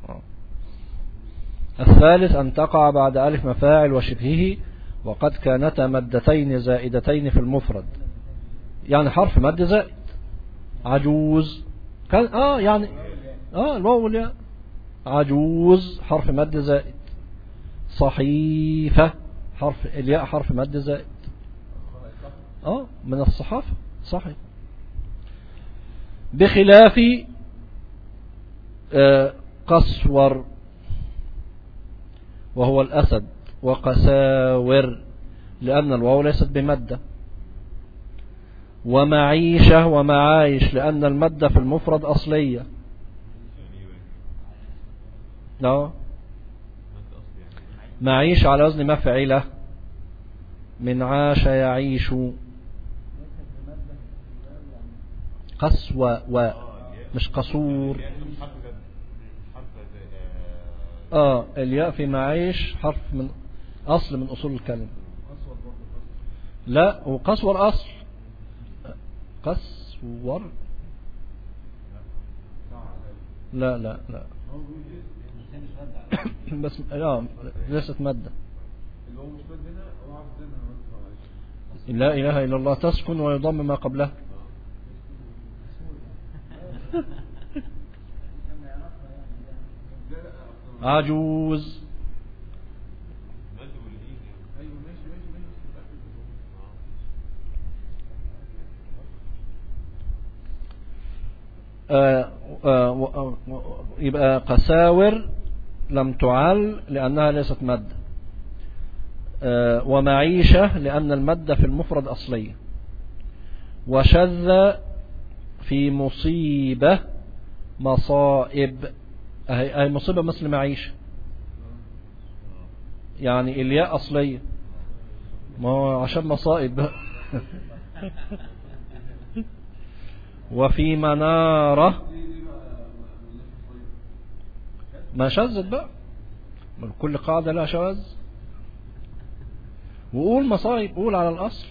الثالث أن تقع بعد ألف مفاعل وشبهه وقد كانتا مدتين زائدتين في المفرد، يعني حرف مد زائد. عجوز كان يعني الواو والياء. عجوز حرف مد زائد. صحيفة الياء حرف مد زائد. من الصحافة. صحيح. بخلاف قسور وهو الأسد، وقساور لأن الواو ليست بمدة، ومعيشة ومعايش لأن المدة في المفرد أصلية. معيش على وزن مفعلة، من عاش يعيش. قسوة مش قصور. الياء في معيش حرف من أصل من أصول الكلمة. لا، وقسور أصل. قسور لا بس ليست مادة. لا إله إلا الله تسكن ويضم ما قبلها. عجوز. يبقى قساور لم تعل لأنها ليست مد. ومعيشة لأن المد في المفرد أصلية. وشذ في مصيبة مصائب. أي مصيبة مثل معيشة، يعني الياء أصلية، ما هو عشان مصائب بقى. وفي منارة ما شذت بقى، كل قاعدة لها شواذ. وقول مصائب، قول على الأصل.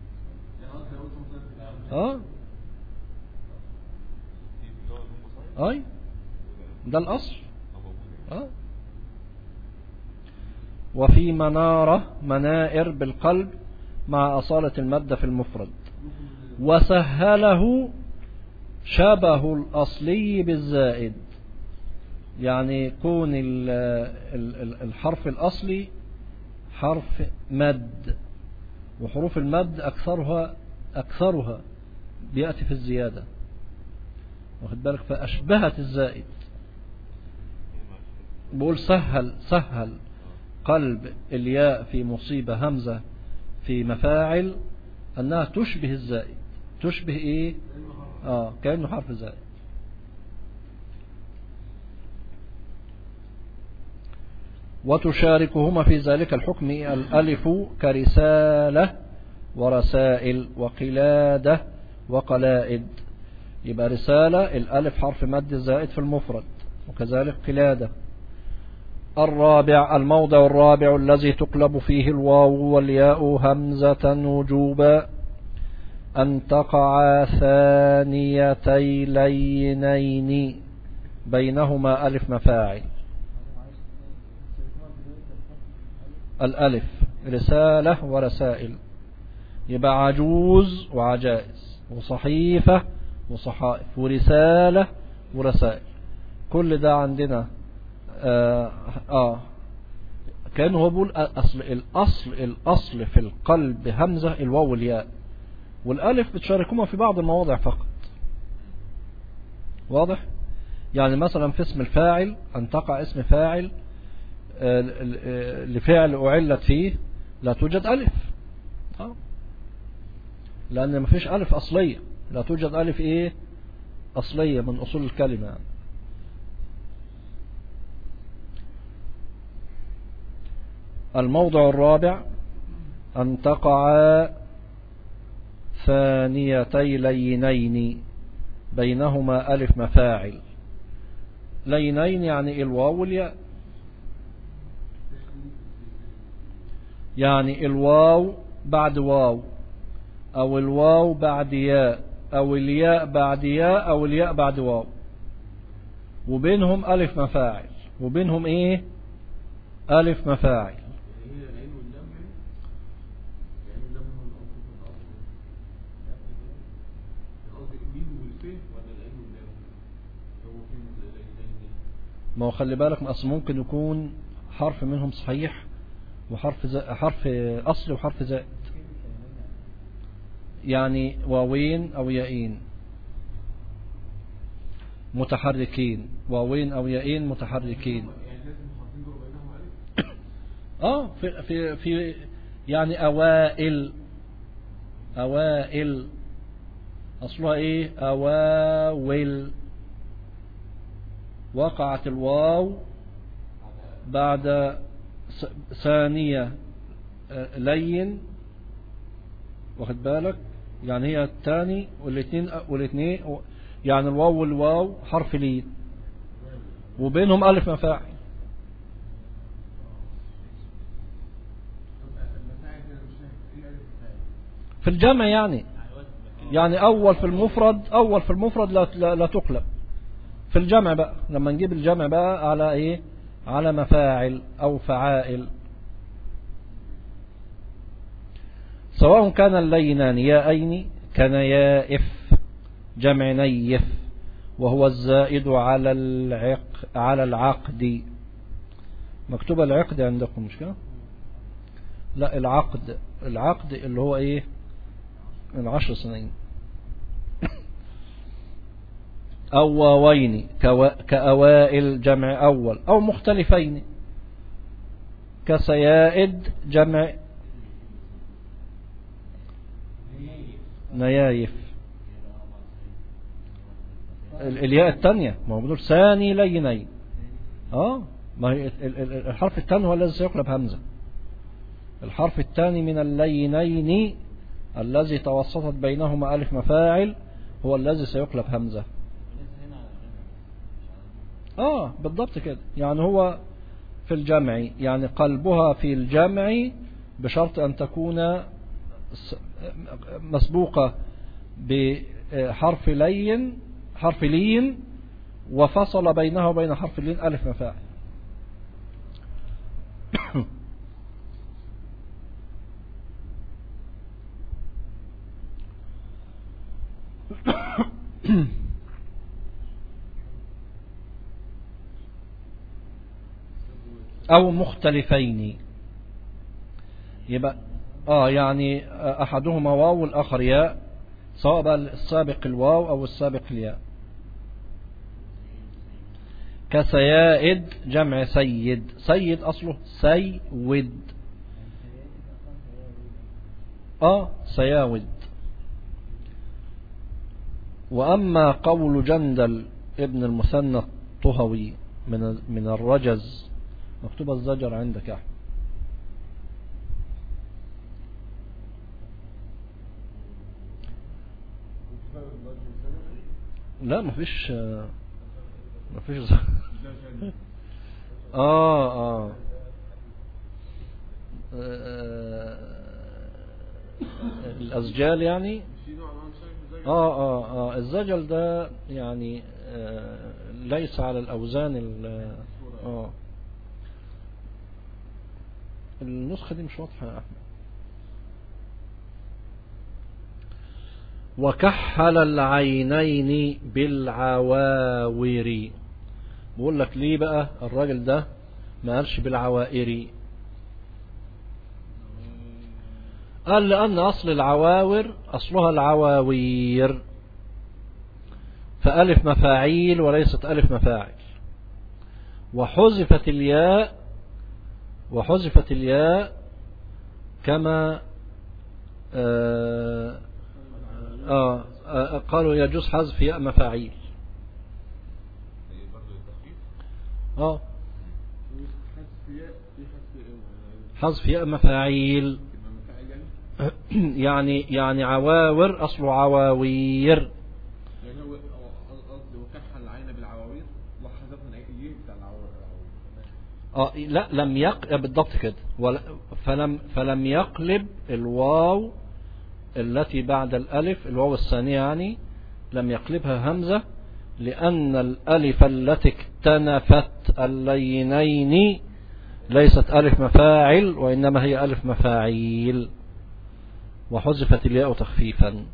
أي ده الأصل. وفي منارة منائر بالقلب مع أصالة المادة في المفرد. وسهله شبه الأصلي بالزائد، يعني يكون الحرف الأصلي حرف مد، وحروف المد أكثرها بيأتي في الزيادة، واخد بالك، فأشبهت الزائد. بقول سهل قلب الياء في مصيبة همزة في مفاعل أنها تشبه الزائد. تشبه إيه؟ كأنه حرف زائد. وتشاركهما في ذلك الحكم الألف كرسالة ورسائل وقلادة وقلائد. يبقى رسالة الألف حرف مد زائد في المفرد، وكذلك قلادة. الرابع الموضع الرابع الذي تقلب فيه الواو والياء همزة وجوبا أن تقع ثانيتي لينين بينهما ألف مفاعل. الألف رسالة ورسائل، يبقى عجوز وعجائز، وصحيفة وصحائف، ورسالة ورسائل. كل ده عندنا كأنه هو بيقول الأصل في القلب همزة الواو والياء، والألف بتشاركهما في بعض المواضع فقط. واضح؟ يعني مثلا في اسم الفاعل أن تقع اسم فاعل لفعل أعلت فيه لا توجد ألف، لأن ما فيش ألف أصلية، لا توجد ألف إيه أصلية من أصول الكلمة يعني. الموضع الرابع أن تقع ثانيتي لينين بينهما ألف مفاعل. لينين يعني الواو والياء، يعني الواو بعد واو، أو الواو بعد ياء، أو الياء بعد ياء، أو الياء بعد واو، وبينهم ألف مفاعل، وبينهم إيه ألف مفاعل. ما هو خلي بالك، أصل ممكن يكون حرف منهم صحيح وحرف حرف أصل وحرف زائد، يعني واوين أو يائين متحركين، واوين أو يائين متحركين. في يعني أوائل أصلها إيه أواول. وقعت الواو بعد ثانية لين، واخد بالك، يعني هي الثاني والاثنين يعني الواو والواو حرف لين وبينهم ألف مفاعل. في الجمع يعني أول في المفرد لا تقلب. في الجمع بقى لما نجيب الجمع بقى على إيه على مفاعل أو فعائل، سواء كان اللينان يائين كان يائف جمع نيف، وهو الزائد على العقد. مكتوبة العقد عندكم مش كده؟ لا العقد اللي هو ايه من 10 سنين. أو واوين كأوائل جمع أول، أو مختلفين كسيائد جمع نيايف. الياء الثانية ما هو بدول ثاني لينين. ما هي الحرف الثاني هو الذي سيقلب همزة. الحرف الثاني من اللينين الذي توسطت بينهما ألف مفاعل هو الذي سيقلب همزة. بالضبط كده. يعني هو في الجمع، يعني قلبها في الجمع بشرط أن تكون مسبوقة بحرف لين، حرف لين، وفصل بينها وبين حرف اللين ألف مفاعل. أو مختلفين. يبقى يعني أحدهما واو والآخر ياء، سواء بقى السابق الواو أو السابق الياء. كسيائد جمع سيد. سيد أصله سيود. سياود. وأما قول جندل ابن المثنى الطهوي من الرجز، مكتوب الزجر عندك يا أحمد. لا مفيش الأزجال يعني. الزجل ده يعني ليس على الأوزان النسخة دي مش واضحة يا أحمد. وكحل العينين بالعواور. بقول لك ليه بقى الراجل ده ما قالش بالعوائر؟ قال لأن أصل العواور أصلها العواوير، فألف مفاعيل وليست ألف مفاعل. وحذفت الياء كما قالوا يجوز حذف ياء مفاعيل. حذف ياء مفاعيل يعني عواور أصل عواوير. يعني هو قصدي وكحل العين بالعواوير وحذفنا ايه بتاع العواوير. لا لم بالضبط كده. فلم يقلب الواو التي بعد الألف، الواو الثانية يعني، لم يقلبها همزة، لأن الألف التي اكتنفت اللينين ليست ألف مفاعل وإنما هي ألف مفاعيل، وحذفت الياء تخفيفا.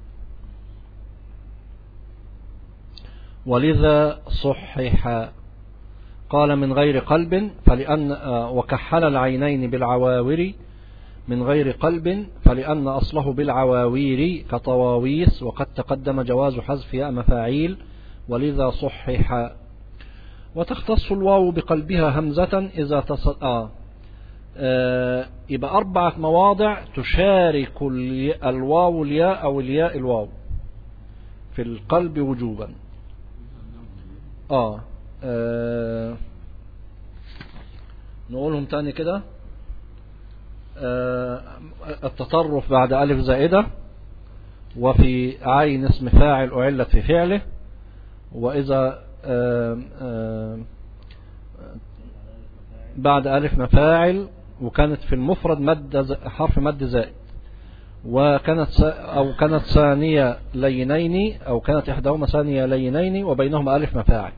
ولذا صحح. قال من غير قلب فلأن وكحل العينين بالعواور من غير قلب فلأن أصله بالعواوير كطواويس، وقد تقدم جواز حذف ياء مفاعيل ولذا صحح. وتختص الواو بقلبها همزة إذا يبقى 4 مواضع تشارك الواو الياء أو الياء الواو في القلب وجوبا. نقولهم تاني كده. التطرف بعد ألف زائدة، وفي عين اسم فاعل أعلت في فعله، وإذا بعد ألف مفاعل وكانت في المفرد حرف مد زائد، كانت ثانية لينين، أو كانت إحداهما ثانية لينين وبينهما ألف مفاعل.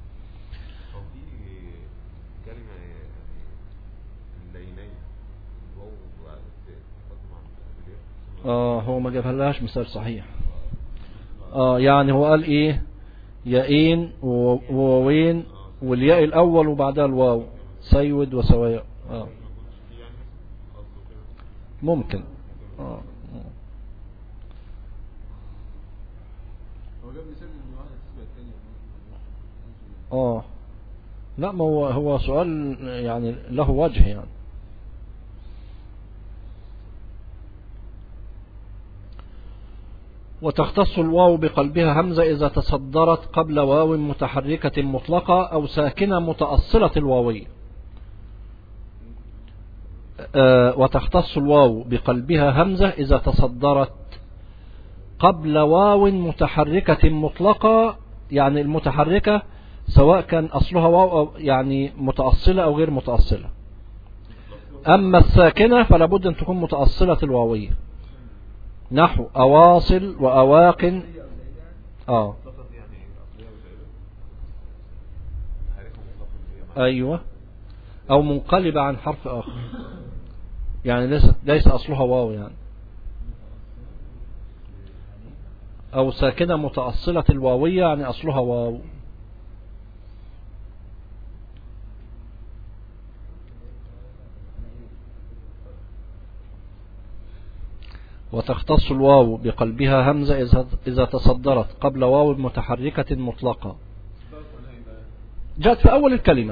هو ما جابها لهاش مثال صحيح. يعني هو قال ايه؟ ياءين وواوين والياء الاول وبعدها الواو. سيود وسويا. ممكن. هو جاب مثال ان واحده تسبق الثانيه. لا، ما هو سؤال يعني له وجه يعني. وتختص الواو بقلبها همزة إذا تصدرت قبل واو متحركة مطلقة أو ساكنة متأصلة الواوية. وتختص الواو بقلبها همزة إذا تصدرت قبل واو متحركة مطلقة، يعني المتحركة سواء كان أصلها واو أو يعني متأصلة أو غير متأصلة. أما الساكنة فلا بد أن تكون متأصلة الواوية، نحو أواصل وأواق. أيوة، أو منقلبة عن حرف آخر، يعني ليس أصلها واو يعني، أو ساكنة متأصلة الواوية يعني أصلها واو. وتختص الواو بقلبها همزة إذا تصدرت قبل واو متحركة مطلقة. جاءت في أول الكلمة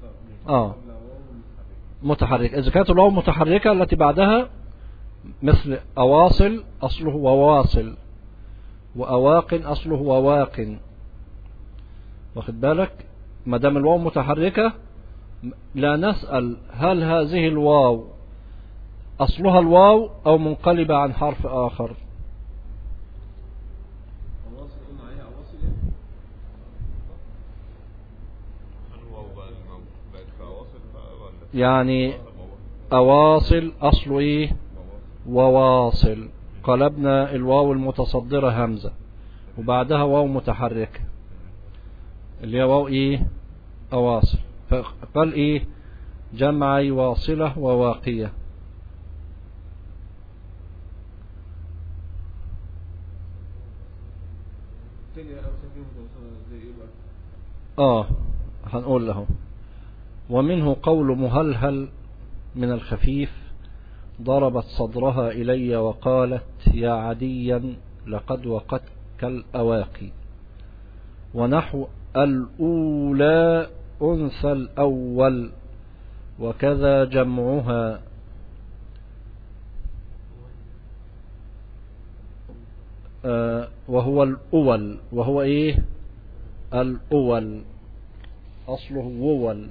متحركة. إذا كانت الواو متحركة التي بعدها مثل أواصل أصله وواصل، وأواق أصله وواق. واخد بالك؟ ما دام الواو متحركة لا نسأل هل هذه الواو أصلها الواو أو منقلبة عن حرف آخر. يعني أواصل أصل إيه؟ وواصل، قلبنا الواو المتصدرة همزة وبعدها واو متحركة اللي هي واو إيه؟ أواصل. فقال إيه؟ جمعي واصلة وواقية. هنقول له. ومنه قول مهلهل من الخفيف: ضربت صدرها إلي وقالت يا عديا لقد وقت كالأواقي. ونحو الأولى أنثى الأول وكذا جمعها. وهو الأول، وهو إيه؟ الأول أصله وول.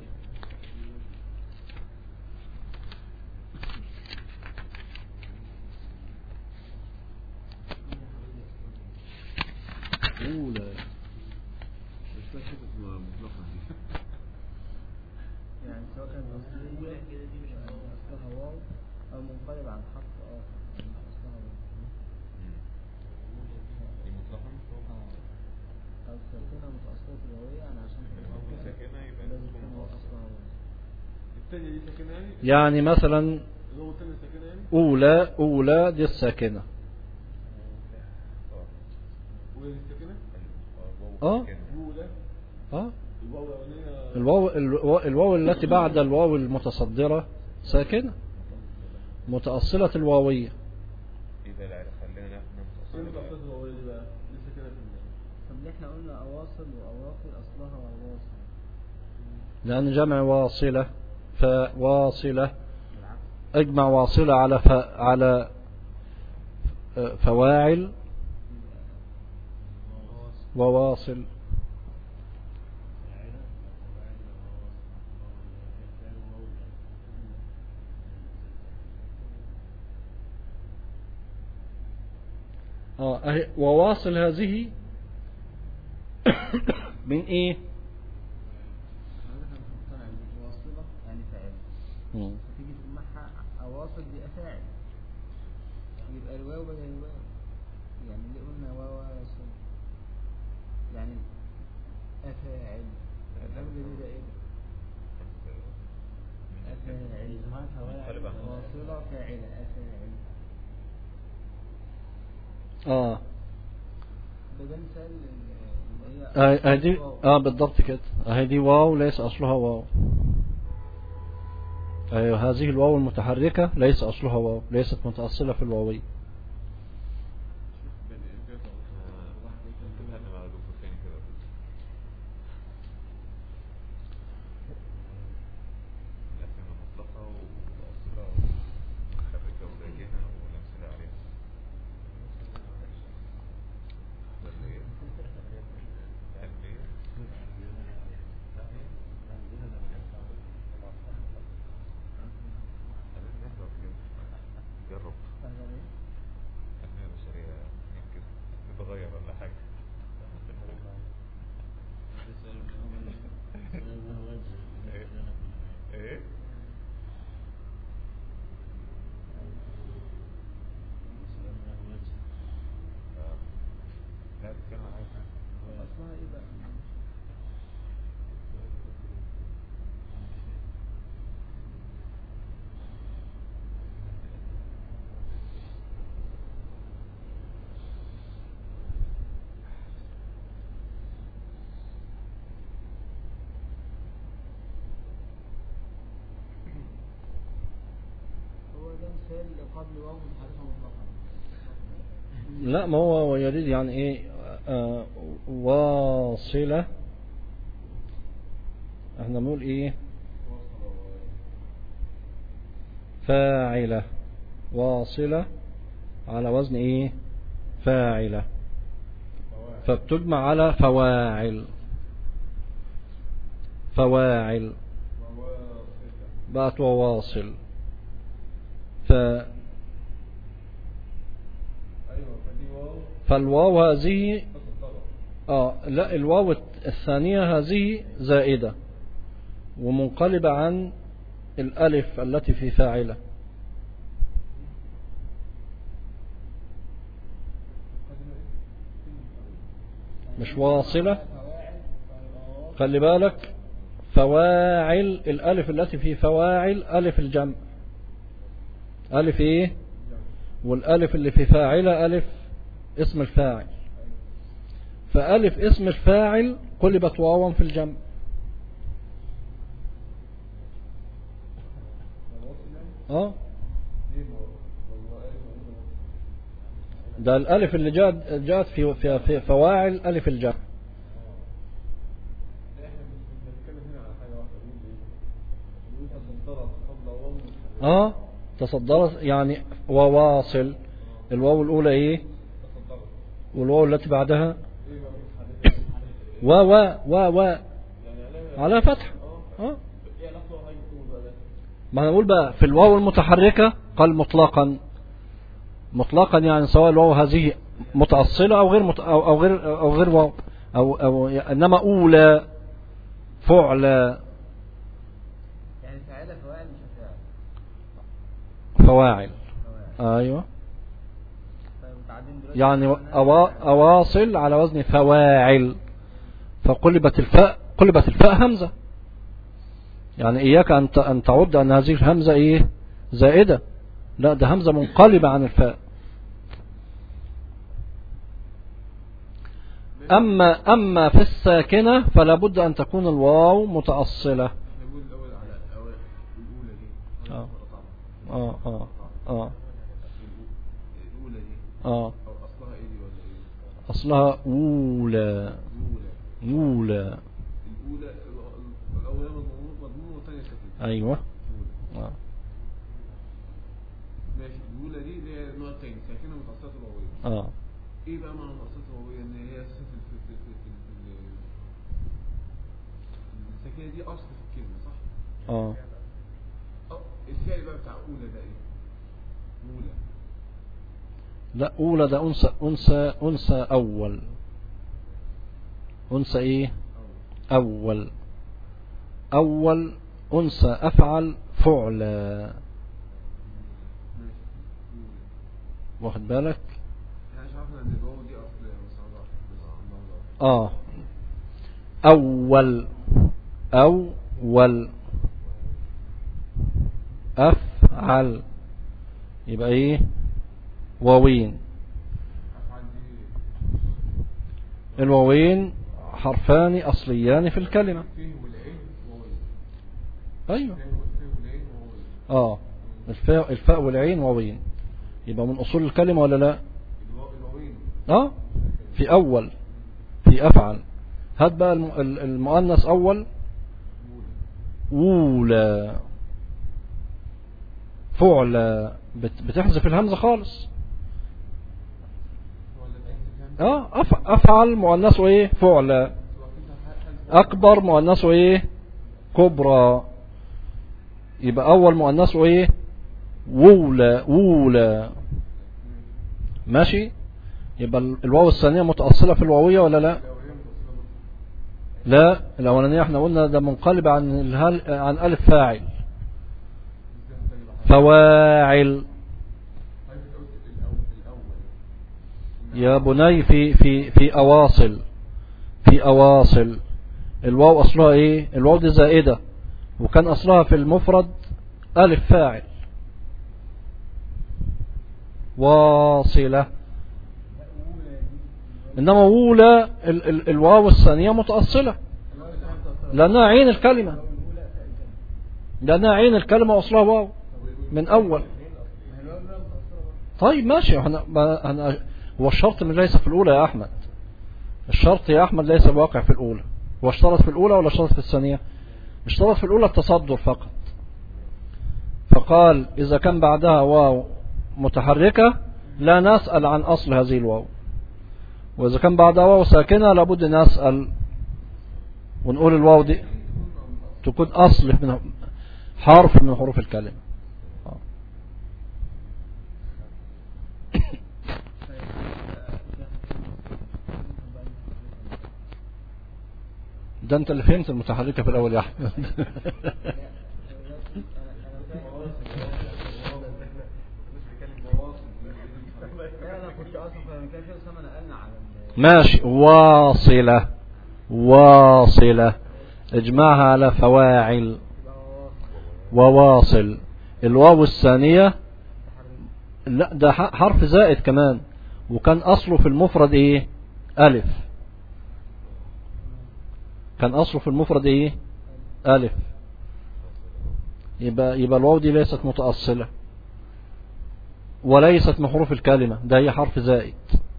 أولى يعني سواء كانت أصلية أصلها واو أو منقلب عن حرف آخر أصلها واو. دي مطلقا أو ساكنة متأصلة الواوية يعني عشان ساكنة يبقى لازم تكون أصلها واو. الثانية دي ساكنة يعني مثلا أولى دي الساكنة. الواو التي بعد الواو المتصدرة ساكنة متأصلة الواوية. إذا خلينا ناخد الواوية دي بقى لسه كده في طب احنا قلنا أواصل وأواصل أصلها واواصل لأن جمع واصلة فواصلة. اجمع واصلة على فواعل وواصل. وواصل هذه من ايه؟ واصلة يعني فاعل، فتيجي تجمعها أواصل دي أفاعل، يبقى الواو بدل الواو، يعني اللي قلنا واواصل يعني أفاعل. الرمز دي ده ايه؟ أفاعل واصلة فاعلة أفاعل. ده مثال اللي هي هذه بالضبط كده. هذه واو ليس أصلها واو. أيوة هذه الواو المتحركة ليس أصلها واو، ليست متأصلة في الواوي. جرب التنمية البشرية يمكن تتغير ولا حاجة. ايه لا تتكلم عن حاجة اصلها ايه بقى؟ هو ده مثال قبل واو متحركة مطلقا. لا ما هو يريد يعني ايه واصلة. احنا بنقول ايه فاعلة، واصلة على وزن ايه فاعلة، فبتجمع على فواعل. فواعل بقت وواصل. فالواو هذه لا الواو الثانية هذه زائدة ومنقلبة عن الألف التي في فاعلة. مش واصلة، خلي بالك فواعل الألف التي في فواعل ألف الجمع، ألف إيه، والألف اللي في فاعلة ألف اسم الفاعل، فألف اسم الفاعل قلبت واوا في الجمع. ده الألف اللي جاءت في فواعل ألف الجمع. تصدرت يعني وواصل. الواو الأولى إيه، والواو التي بعدها و على فتح. ما نقول بقى في الواو المتحركة قال مطلقا يعني سواء الواو هذه متأصلة أو غير واو أو إنما أولى فعلى يعني فاعلة فواعل مش فواعل. أيوة طيب يعني أواصل على وزن فواعل، فقلبت الفاء همزة. يعني إياك أن تعد أن هذه الهمزة إيه زائدة، لا ده همزة منقلبة عن الفاء. أما في الساكنة فلا بد أن تكون الواو متأصلة. نقول الأول على الأولى دي. الأولى دي أو أصلها إيه دي ولا إيه؟ أصلها أولى. الأولى الأولى مضمون والثانية ساكنة. أيوة ماشي. الأولى دي اللي هي النوع الثاني ساكنة متأصلة الواوية. إيه بقى معنى متأصلة الواوية؟ إن هي أساسا في الساكنة دي أصل في الكلمة صح؟ الفعل بقى بتاع أولى ده إيه؟ أولى. لا أولى ده أنثى أول. أنثى إيه أول أنثى أفعل فعلا. واخد بالك؟ يعني شرحنا ان الواو دي اصل أول أفعل يبقى إيه واوين. الواوين حرفان أصليان في الكلمة. أيوة الفاء والعين واوين، يبقى من أصول الكلمة ولا لا؟ في أول، في أفعل. هات بقى المؤنث أول، أولى، فعلى، بتحذف الهمزة خالص. أفعل مؤنثه إيه؟ فعلى. أكبر مؤنثه إيه؟ كبرى. يبقى أول مؤنثه إيه؟ وولى، وولى. ماشي. يبقى الواو الثانية متأصلة في الواوية ولا لا؟ لا، الأولانية احنا قلنا ده منقلب عن ألف فاعل، فواعل. يا بني في أواصل، في أواصل. الواو أصلها إيه؟ الواو دي زائدة، وكان أصلها في المفرد ألف فاعل، واصلة. إنما وولى الواو الثانية متأصلة لأنها عين الكلمة، لأنها عين الكلمة أصلها واو من أول. طيب ماشي. هو الشرط من ليس في الأولى يا أحمد، الشرط يا أحمد ليس واقع في الأولى. هو اشترط في الأولى ولا اشترط في الثانية؟ اشترط في الأولى التصدر فقط، فقال إذا كان بعدها واو متحركة لا نسأل عن أصل هذه الواو، وإذا كان بعدها واو ساكنة لابد نسأل ونقول الواو دي تكون أصل من حرف من حروف الكلمة. ده انت اللي فهمت المتحركة في الأول يا أحمد. ماشي. واصلة، واصلة، اجمعها على فواعل، وواصل. الواو الثانية لا ده حرف زائد كمان، وكان أصله في المفرد إيه؟ ألف. كان أصله في المفرد إيه؟ ألف. يبقى الواو دي ليست متأصلة وليست من حروف الكلمة، ده هي حرف زائد.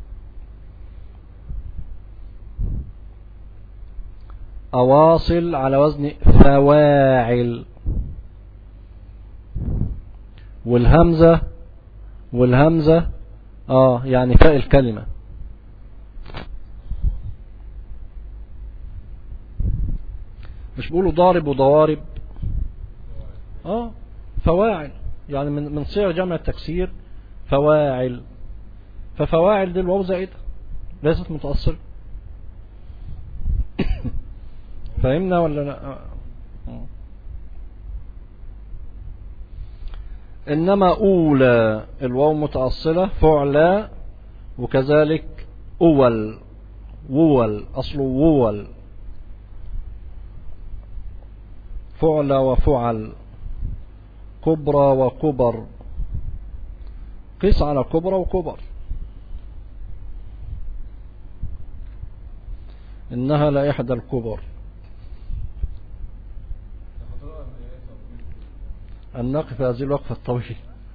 أواصل على وزن فواعل. والهمزة يعني فاء الكلمة. مش بيقولوا ضارب وضوارب؟ فواعل يعني من صيغ جمع التكسير فواعل. ففواعل دي الواو زائدة ليست متأصلة. فهمنا ولا لا؟ إنما أولى الواو متأصلة، فعلى، وكذلك أول، وول، أصله وول، فعلى وفعل، كبرى وكبر. قيس على كبرى وكبر. إنها لإحدى الكبر. أن نقف هذه الوقفة الطويلة.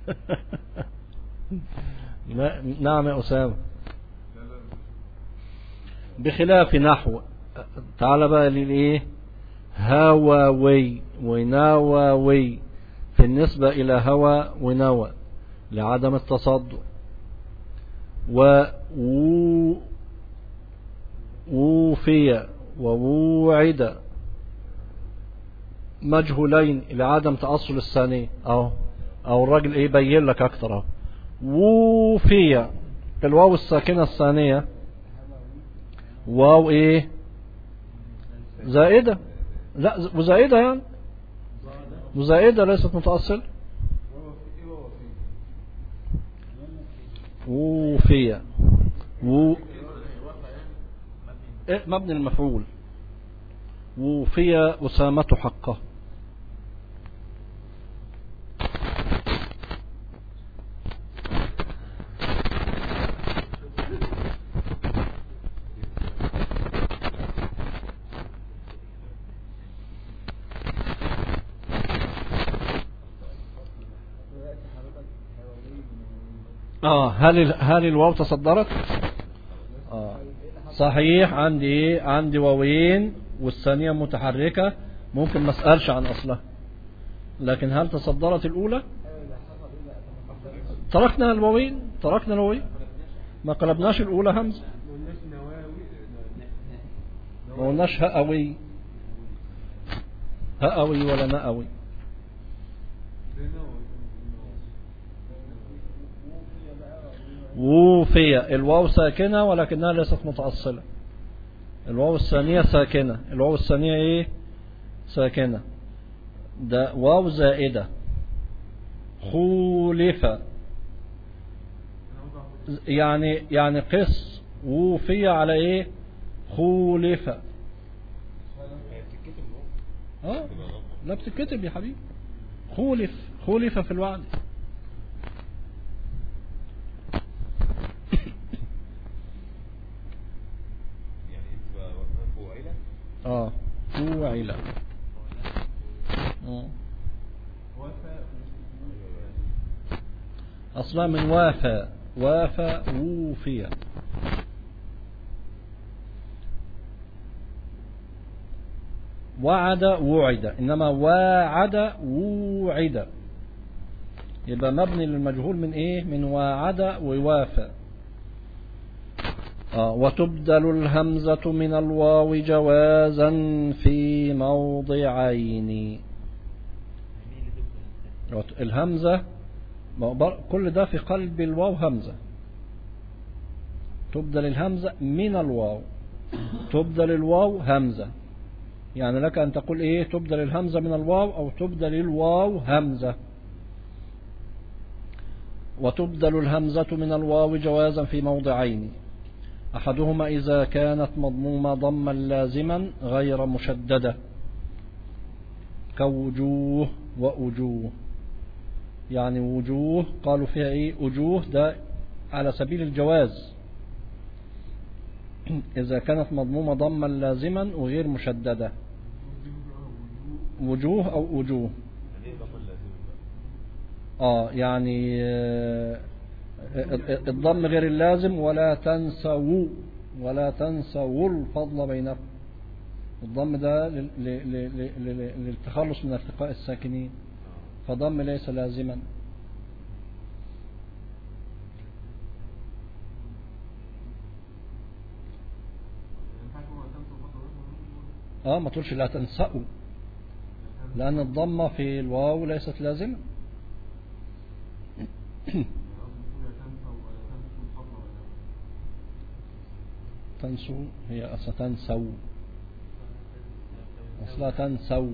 نعم يا أسامة. بخلاف نحو. تعال بقى للإيه؟ هواوي وناواوي في النسبة إلى هوى ونوى لعدم التصدر. ووفي ووعد مجهولين لعدم تأصل الثاني. أو الراجل إيه بين لك أكثر. ووفي الواو الساكنة الثانية واو إيه زائدة. لا وزائدة يعني وزائدة ليست متأصل. ووفي مبني المفعول. ووفي أسامة حقه. هل الواو تصدرت؟ صحيح. عندي واوين والثانية متحركة، ممكن ما اسألش عن أصلها، لكن هل تصدرت الأولى؟ تركنا الواوين، ما قلبناش الأولى همزة، ما قلناش هأوي ولا نأوي. ووفي الواو ساكنة ولكنها ليست متأصلة. الواو الثانية ساكنة. الواو الثانية ايه؟ ساكنة. ده واو زائدة. خولف يعني قص ووفي على ايه؟ خولف. لا بتتكتب يا حبيبي. خولف في الوعد. فوعل. أصلا من وافى ووفي. وعد وعد، إنما واعد ووعد، يبقى مبني للمجهول من إيه؟ من واعد ووافى. وتبدل الهمزة من الواو جوازا في موضعين. الهمزة كل ده في قلب الواو همزة. تبدل الهمزة من الواو، تبدل الواو همزة. يعني لك أن تقول إيه؟ تبدل الهمزة من الواو أو تبدل الواو همزة. وتبدل الهمزة من الواو جوازا في موضعين. أحدهما إذا كانت مضمومة ضما لازما غير مشددة، كوجوه وأجوه. يعني وجوه قالوا فيها إيه؟ أجوه، ده على سبيل الجواز إذا كانت مضمومة ضما لازما وغير مشددة. وجوه أو أجوه. يعني الضم غير اللازم. ولا تنسوا الفضل بينكم. الضم ده للتخلص من ارتقاء الساكنين، فضم ليس لازما. ما تقولش لا تنسأوا، لأن الضمة في الواو ليست لازمة. تنسوا هي أصلا تنسوا، أصلا تنسوا.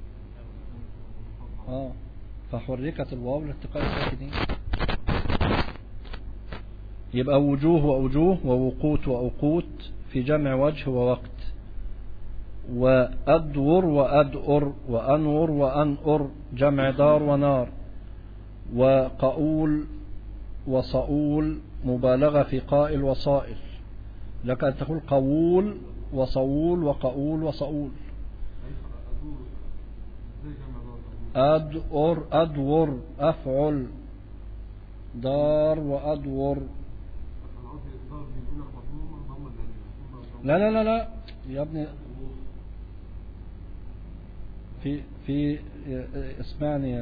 فحركت الواو لاتقاء الساكنين. يبقى وجوه وأوجوه ووقوت وأوقوت في جمع وجه ووقت. وأدور وأدؤر وأنور وأنؤر جمع دار ونار. وقؤول وصؤول مبالغة في قائل وصائل. لك أن تقول قول وصول وقؤول وصؤول. أدور أفعل دار وأدور. لا لا لا لا يا ابني، في اسمعني،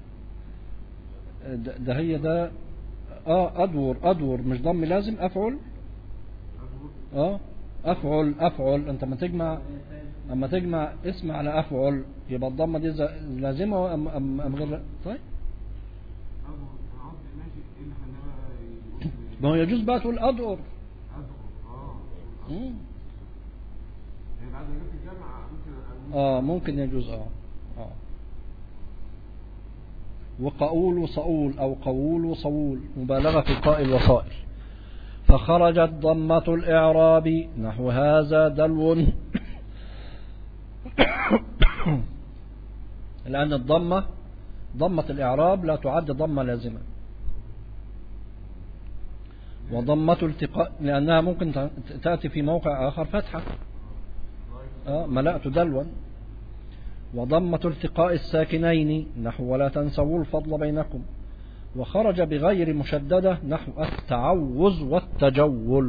ده هي ده. أدور مش ضم لازم. أفعل أفعل. أنت أما تجمع اسم على أفعل يبقى الضمة دي لازمة أم غير؟ طيب ما هو يجوز بقى تقول أدور. ممكن يجوز. وقؤول وصؤول أو قول وصول مبالغة في قائل وصائل. فخرجت ضمة الإعراب نحو هذا دلو. لأن ضمة الإعراب لا تعد ضمة لازمة. وضمة التقاء لأنها ممكن تأتي في موقع آخر فتحة. ملأت دلوا. وضمة التقاء الساكنين نحو ولا تنسوا الفضل بينكم. وخرج بغير مشددة نحو التعوز والتجول.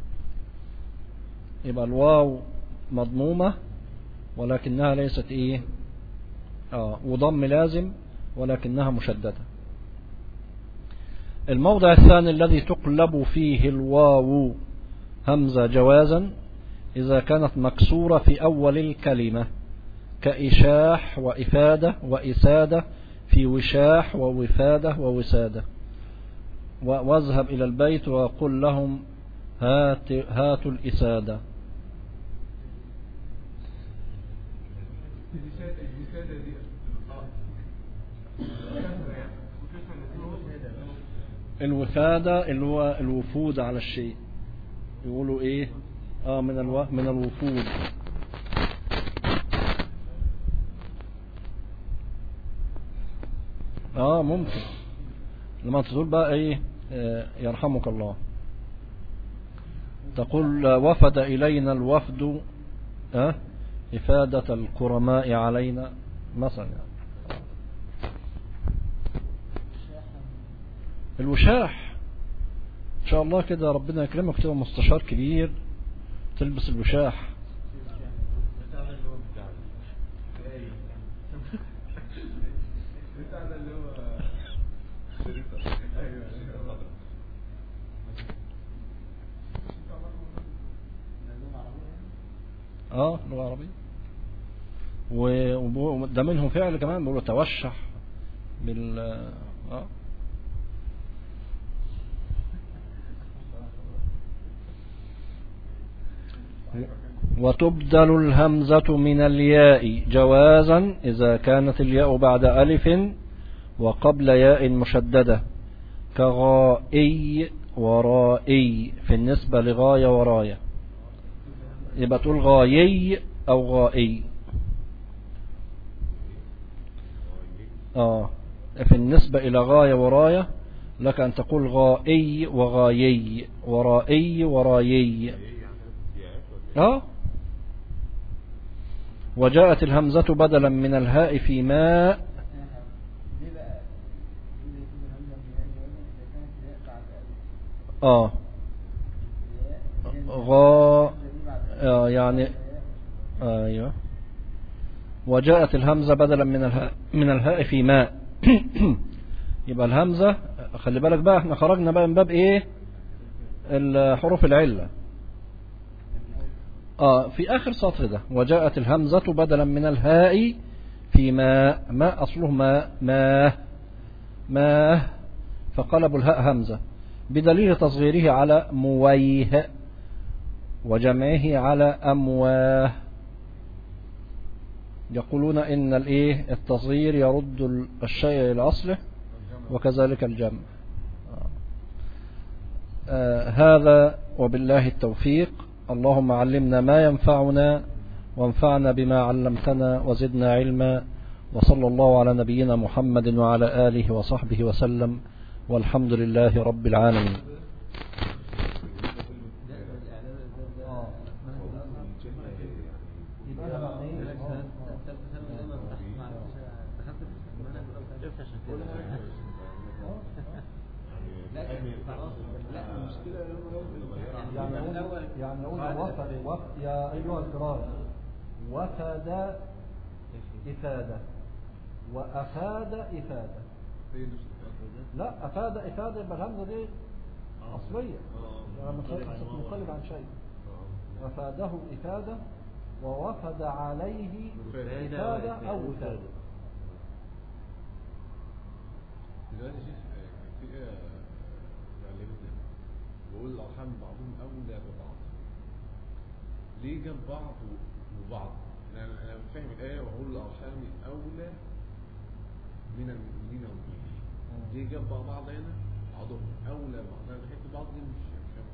يبقى الواو مضمومة ولكنها ليست ايه وضم لازم ولكنها مشددة. الموضع الثاني الذي تقلب فيه الواو همزة جوازا إذا كانت مكسورة في أول الكلمة، كإشاح وإفادة وإسادة، في وشاح ووفادة ووسادة. واذهب إلى البيت وقل لهم هاتوا الإسادة. الوفادة اللي هو الوفود على الشيء، يقولوا ايه من الوفود. ممكن لما تقول بقى ايه يرحمك الله، تقول وفد إلينا الوفد إفادة الكرماء علينا مثلا. الوشاح إن شاء الله كده ربنا يكرمك تبقى مستشار كبير تلبس الوشاح. لغة عربية، وده منهم فعل كمان بيقولوا توشح بال وتبدل الهمزة من الياء جوازا إذا كانت الياء بعد ألف وقبل ياء مشددة، كغائي ورائي في النسبة لغاية وراية. يبقى تقول غايي أو غائي. في النسبة إلى غاية وراية لك أن تقول غائي وغايي ورائي ورايي. وجاءت الهمزة بدلا من الهاء في ماء. يعني ايوه. وجاءت الهمزة بدلا من الهاء في ماء. يبقى الهمزة خلي بالك بقى، احنا خرجنا بقى من باب ايه الحروف العلة. في آخر سطر ده وجاءت الهمزة بدلا من الهاء في ماء. ماء أصله ماء فقلبوا الهاء همزة بدليل تصغيره على مويه وجمعه على أمواه. يقولون إن التصغير يرد الشيء إلى أصله وكذلك الجمع. هذا وبالله التوفيق. اللهم علمنا ما ينفعنا وانفعنا بما علمتنا وزدنا علما، وصلى الله على نبينا محمد وعلى آله وصحبه وسلم، والحمد لله رب العالمين. يعني نقول وفد يا أيها الكرام، وفد إفادة وأفاد إفادة. لا أفاد إفادة يبقى الهمزة دي أصلية يعني مقلب عن شيء. أفاده إفادة ووفد عليه إفادة أو إفادة. دلوقتي شيخ في بقول الأرحام بعضهم أولى ببعض، ليه جنب بعض وبعض؟ أنا فاهم الآية وأقول الأرحام أولى من المؤمنين والمؤمنين، ليه جنب بعض هنا بعضهم أولى ببعض؟ أنا بحس بعض دي مش فاهم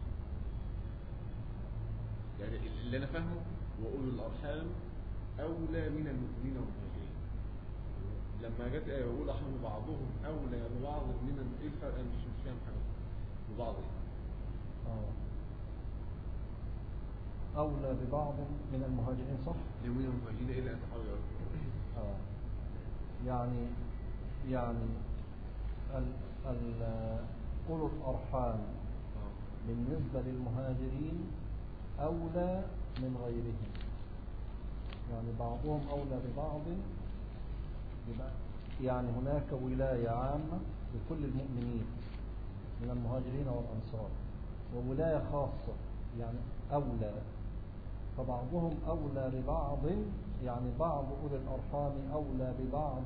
يعني اللي أنا فاهمه، وأقول الأرحام أولى من المؤمنين والمؤمنين. لما جت آية وأقول الأرحام بعضهم أولى ببعض من إيه الفرق؟ أنا مش فاهم حاجة ببعض أولى ببعض من المهاجرين صح؟ من المهاجرين إلى تحول. يعني أولو الأرحام بالنسبة للمهاجرين أولى من غيرهم، يعني بعضهم أولى ببعض، يعني هناك ولاية عامة لكل المؤمنين من المهاجرين والأنصار، وولاية خاصة يعني أولى، فبعضهم أولى ببعض، يعني بعض أولي الأرحام أولى ببعض.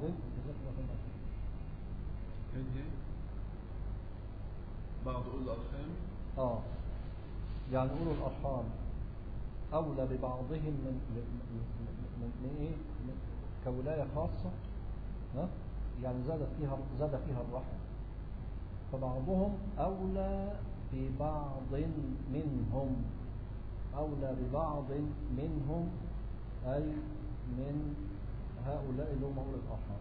بعض أولي الأرحام يعني أولو الأرحام أولى ببعضهم من إيه؟ كولاية خاصة، يعني زاد فيها الرحم، فبعضهم أولى ببعض منهم، أولى ببعض منهم، أي من هؤلاء اللي هم أولي الأرحام.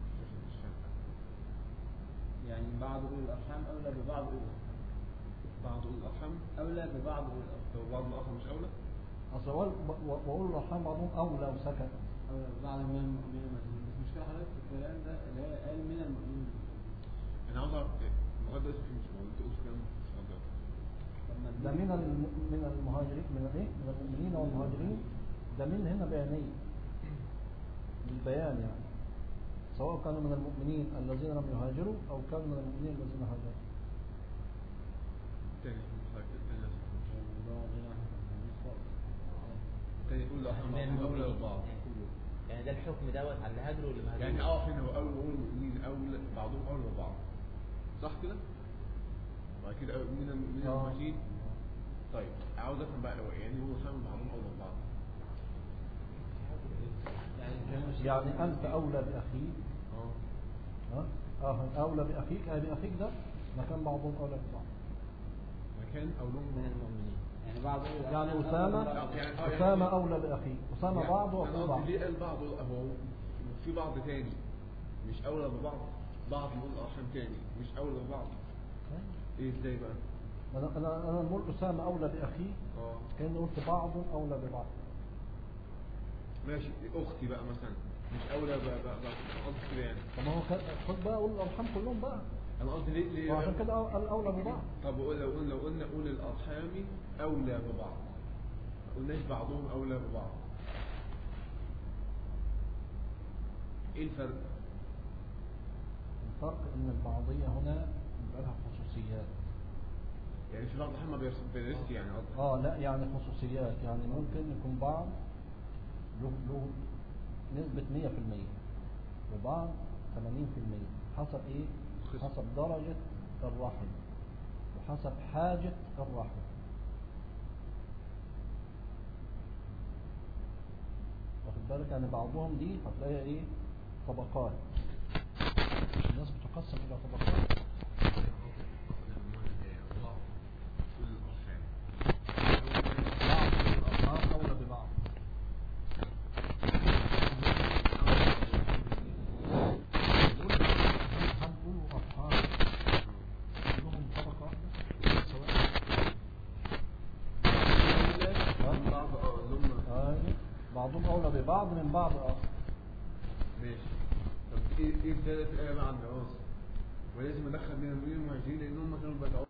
يعني بعض أولي الأرحام أولى ببعض أولي الأرحام. بعض أولي الأرحام أولى ببعض أولي الأرحام. طب بعض الأرحام مش أولى؟ أصل وأولي الأرحام بعضهم أولى وسكت. أولى ببعض من المؤمنين، بس مشكلة حضرتك في الكلام ده اللي هي قال من المؤمنين. أنا عاوز أعرف المغادرة اسمه مش موجود، أنت قلت كلام مش موجود. ده من المهاجرين، من إيه؟ من المؤمنين والمهاجرين، ده من هنا بيانية للبيان، يعني سواء كانوا من المؤمنين الذين لم يهاجروا أو كانوا من المؤمنين الذين هاجروا. تاني يقول الأرحام أولى ببعض. يعني ده الحكم دوت على اللي هاجروا واللي ما هاجروش. يعني هنا هو أول المؤمنين أولى، بعضهم أولى ببعض، صح كده؟ بعد كده من المهاجرين. طيب عاوز أفهم بقى يعني هو فاهم بعضهم أولى ببعض. يعني أنت أولى بأخيك، أولى بأخيك، بأخيك ده مكان بعضهم أولى ببعض، مكان أولهم من المؤمنين. يعني بعض يعني أسامة أولى بأخيه، أسامة يعني بعض وأخوه بعض. ليه قال بعض؟ هو في بعض تاني مش أولى ببعض، بعض من الأرحام تاني مش أولى ببعض. إيه إزاي بقى؟ أنا نقول أسامة أولى بأخيه، كأني قلت بعض أولى ببعض. ماشي، أختي بقى مثلا مش أولى قصدي كده يعني. طب ما هو خد بقى أولي الأرحام كلهم بقى. أنا قصدي ليه وعشان كده الأولى ببعض. طب لو قلنا أولي الأرحام أولى ببعض، ما قلناش بعضهم أولى ببعض، إيه الفرق؟ الفرق إن البعضية هنا يبقى لها خصوصيات. يعني في بعض الأحيان ما بيرثش يعني قصدي. لا يعني خصوصيات، يعني ممكن يكون بعض له نسبة 100% وبعض 80%، حسب إيه؟ حسب درجة الرحم وحسب حاجة الرحم. واخد بالك؟ يعني بعضهم دي هتلاقيها إيه؟ طبقات، الناس بتقسم إلى طبقات. بعضهم أولى ببعض من بعض آخر. ماشي. طب إيه الدالة في الآية بقى عن العواصم؟ ولازم ندخل من المؤمنين والمهاجرين لأنهم كانوا بدعوا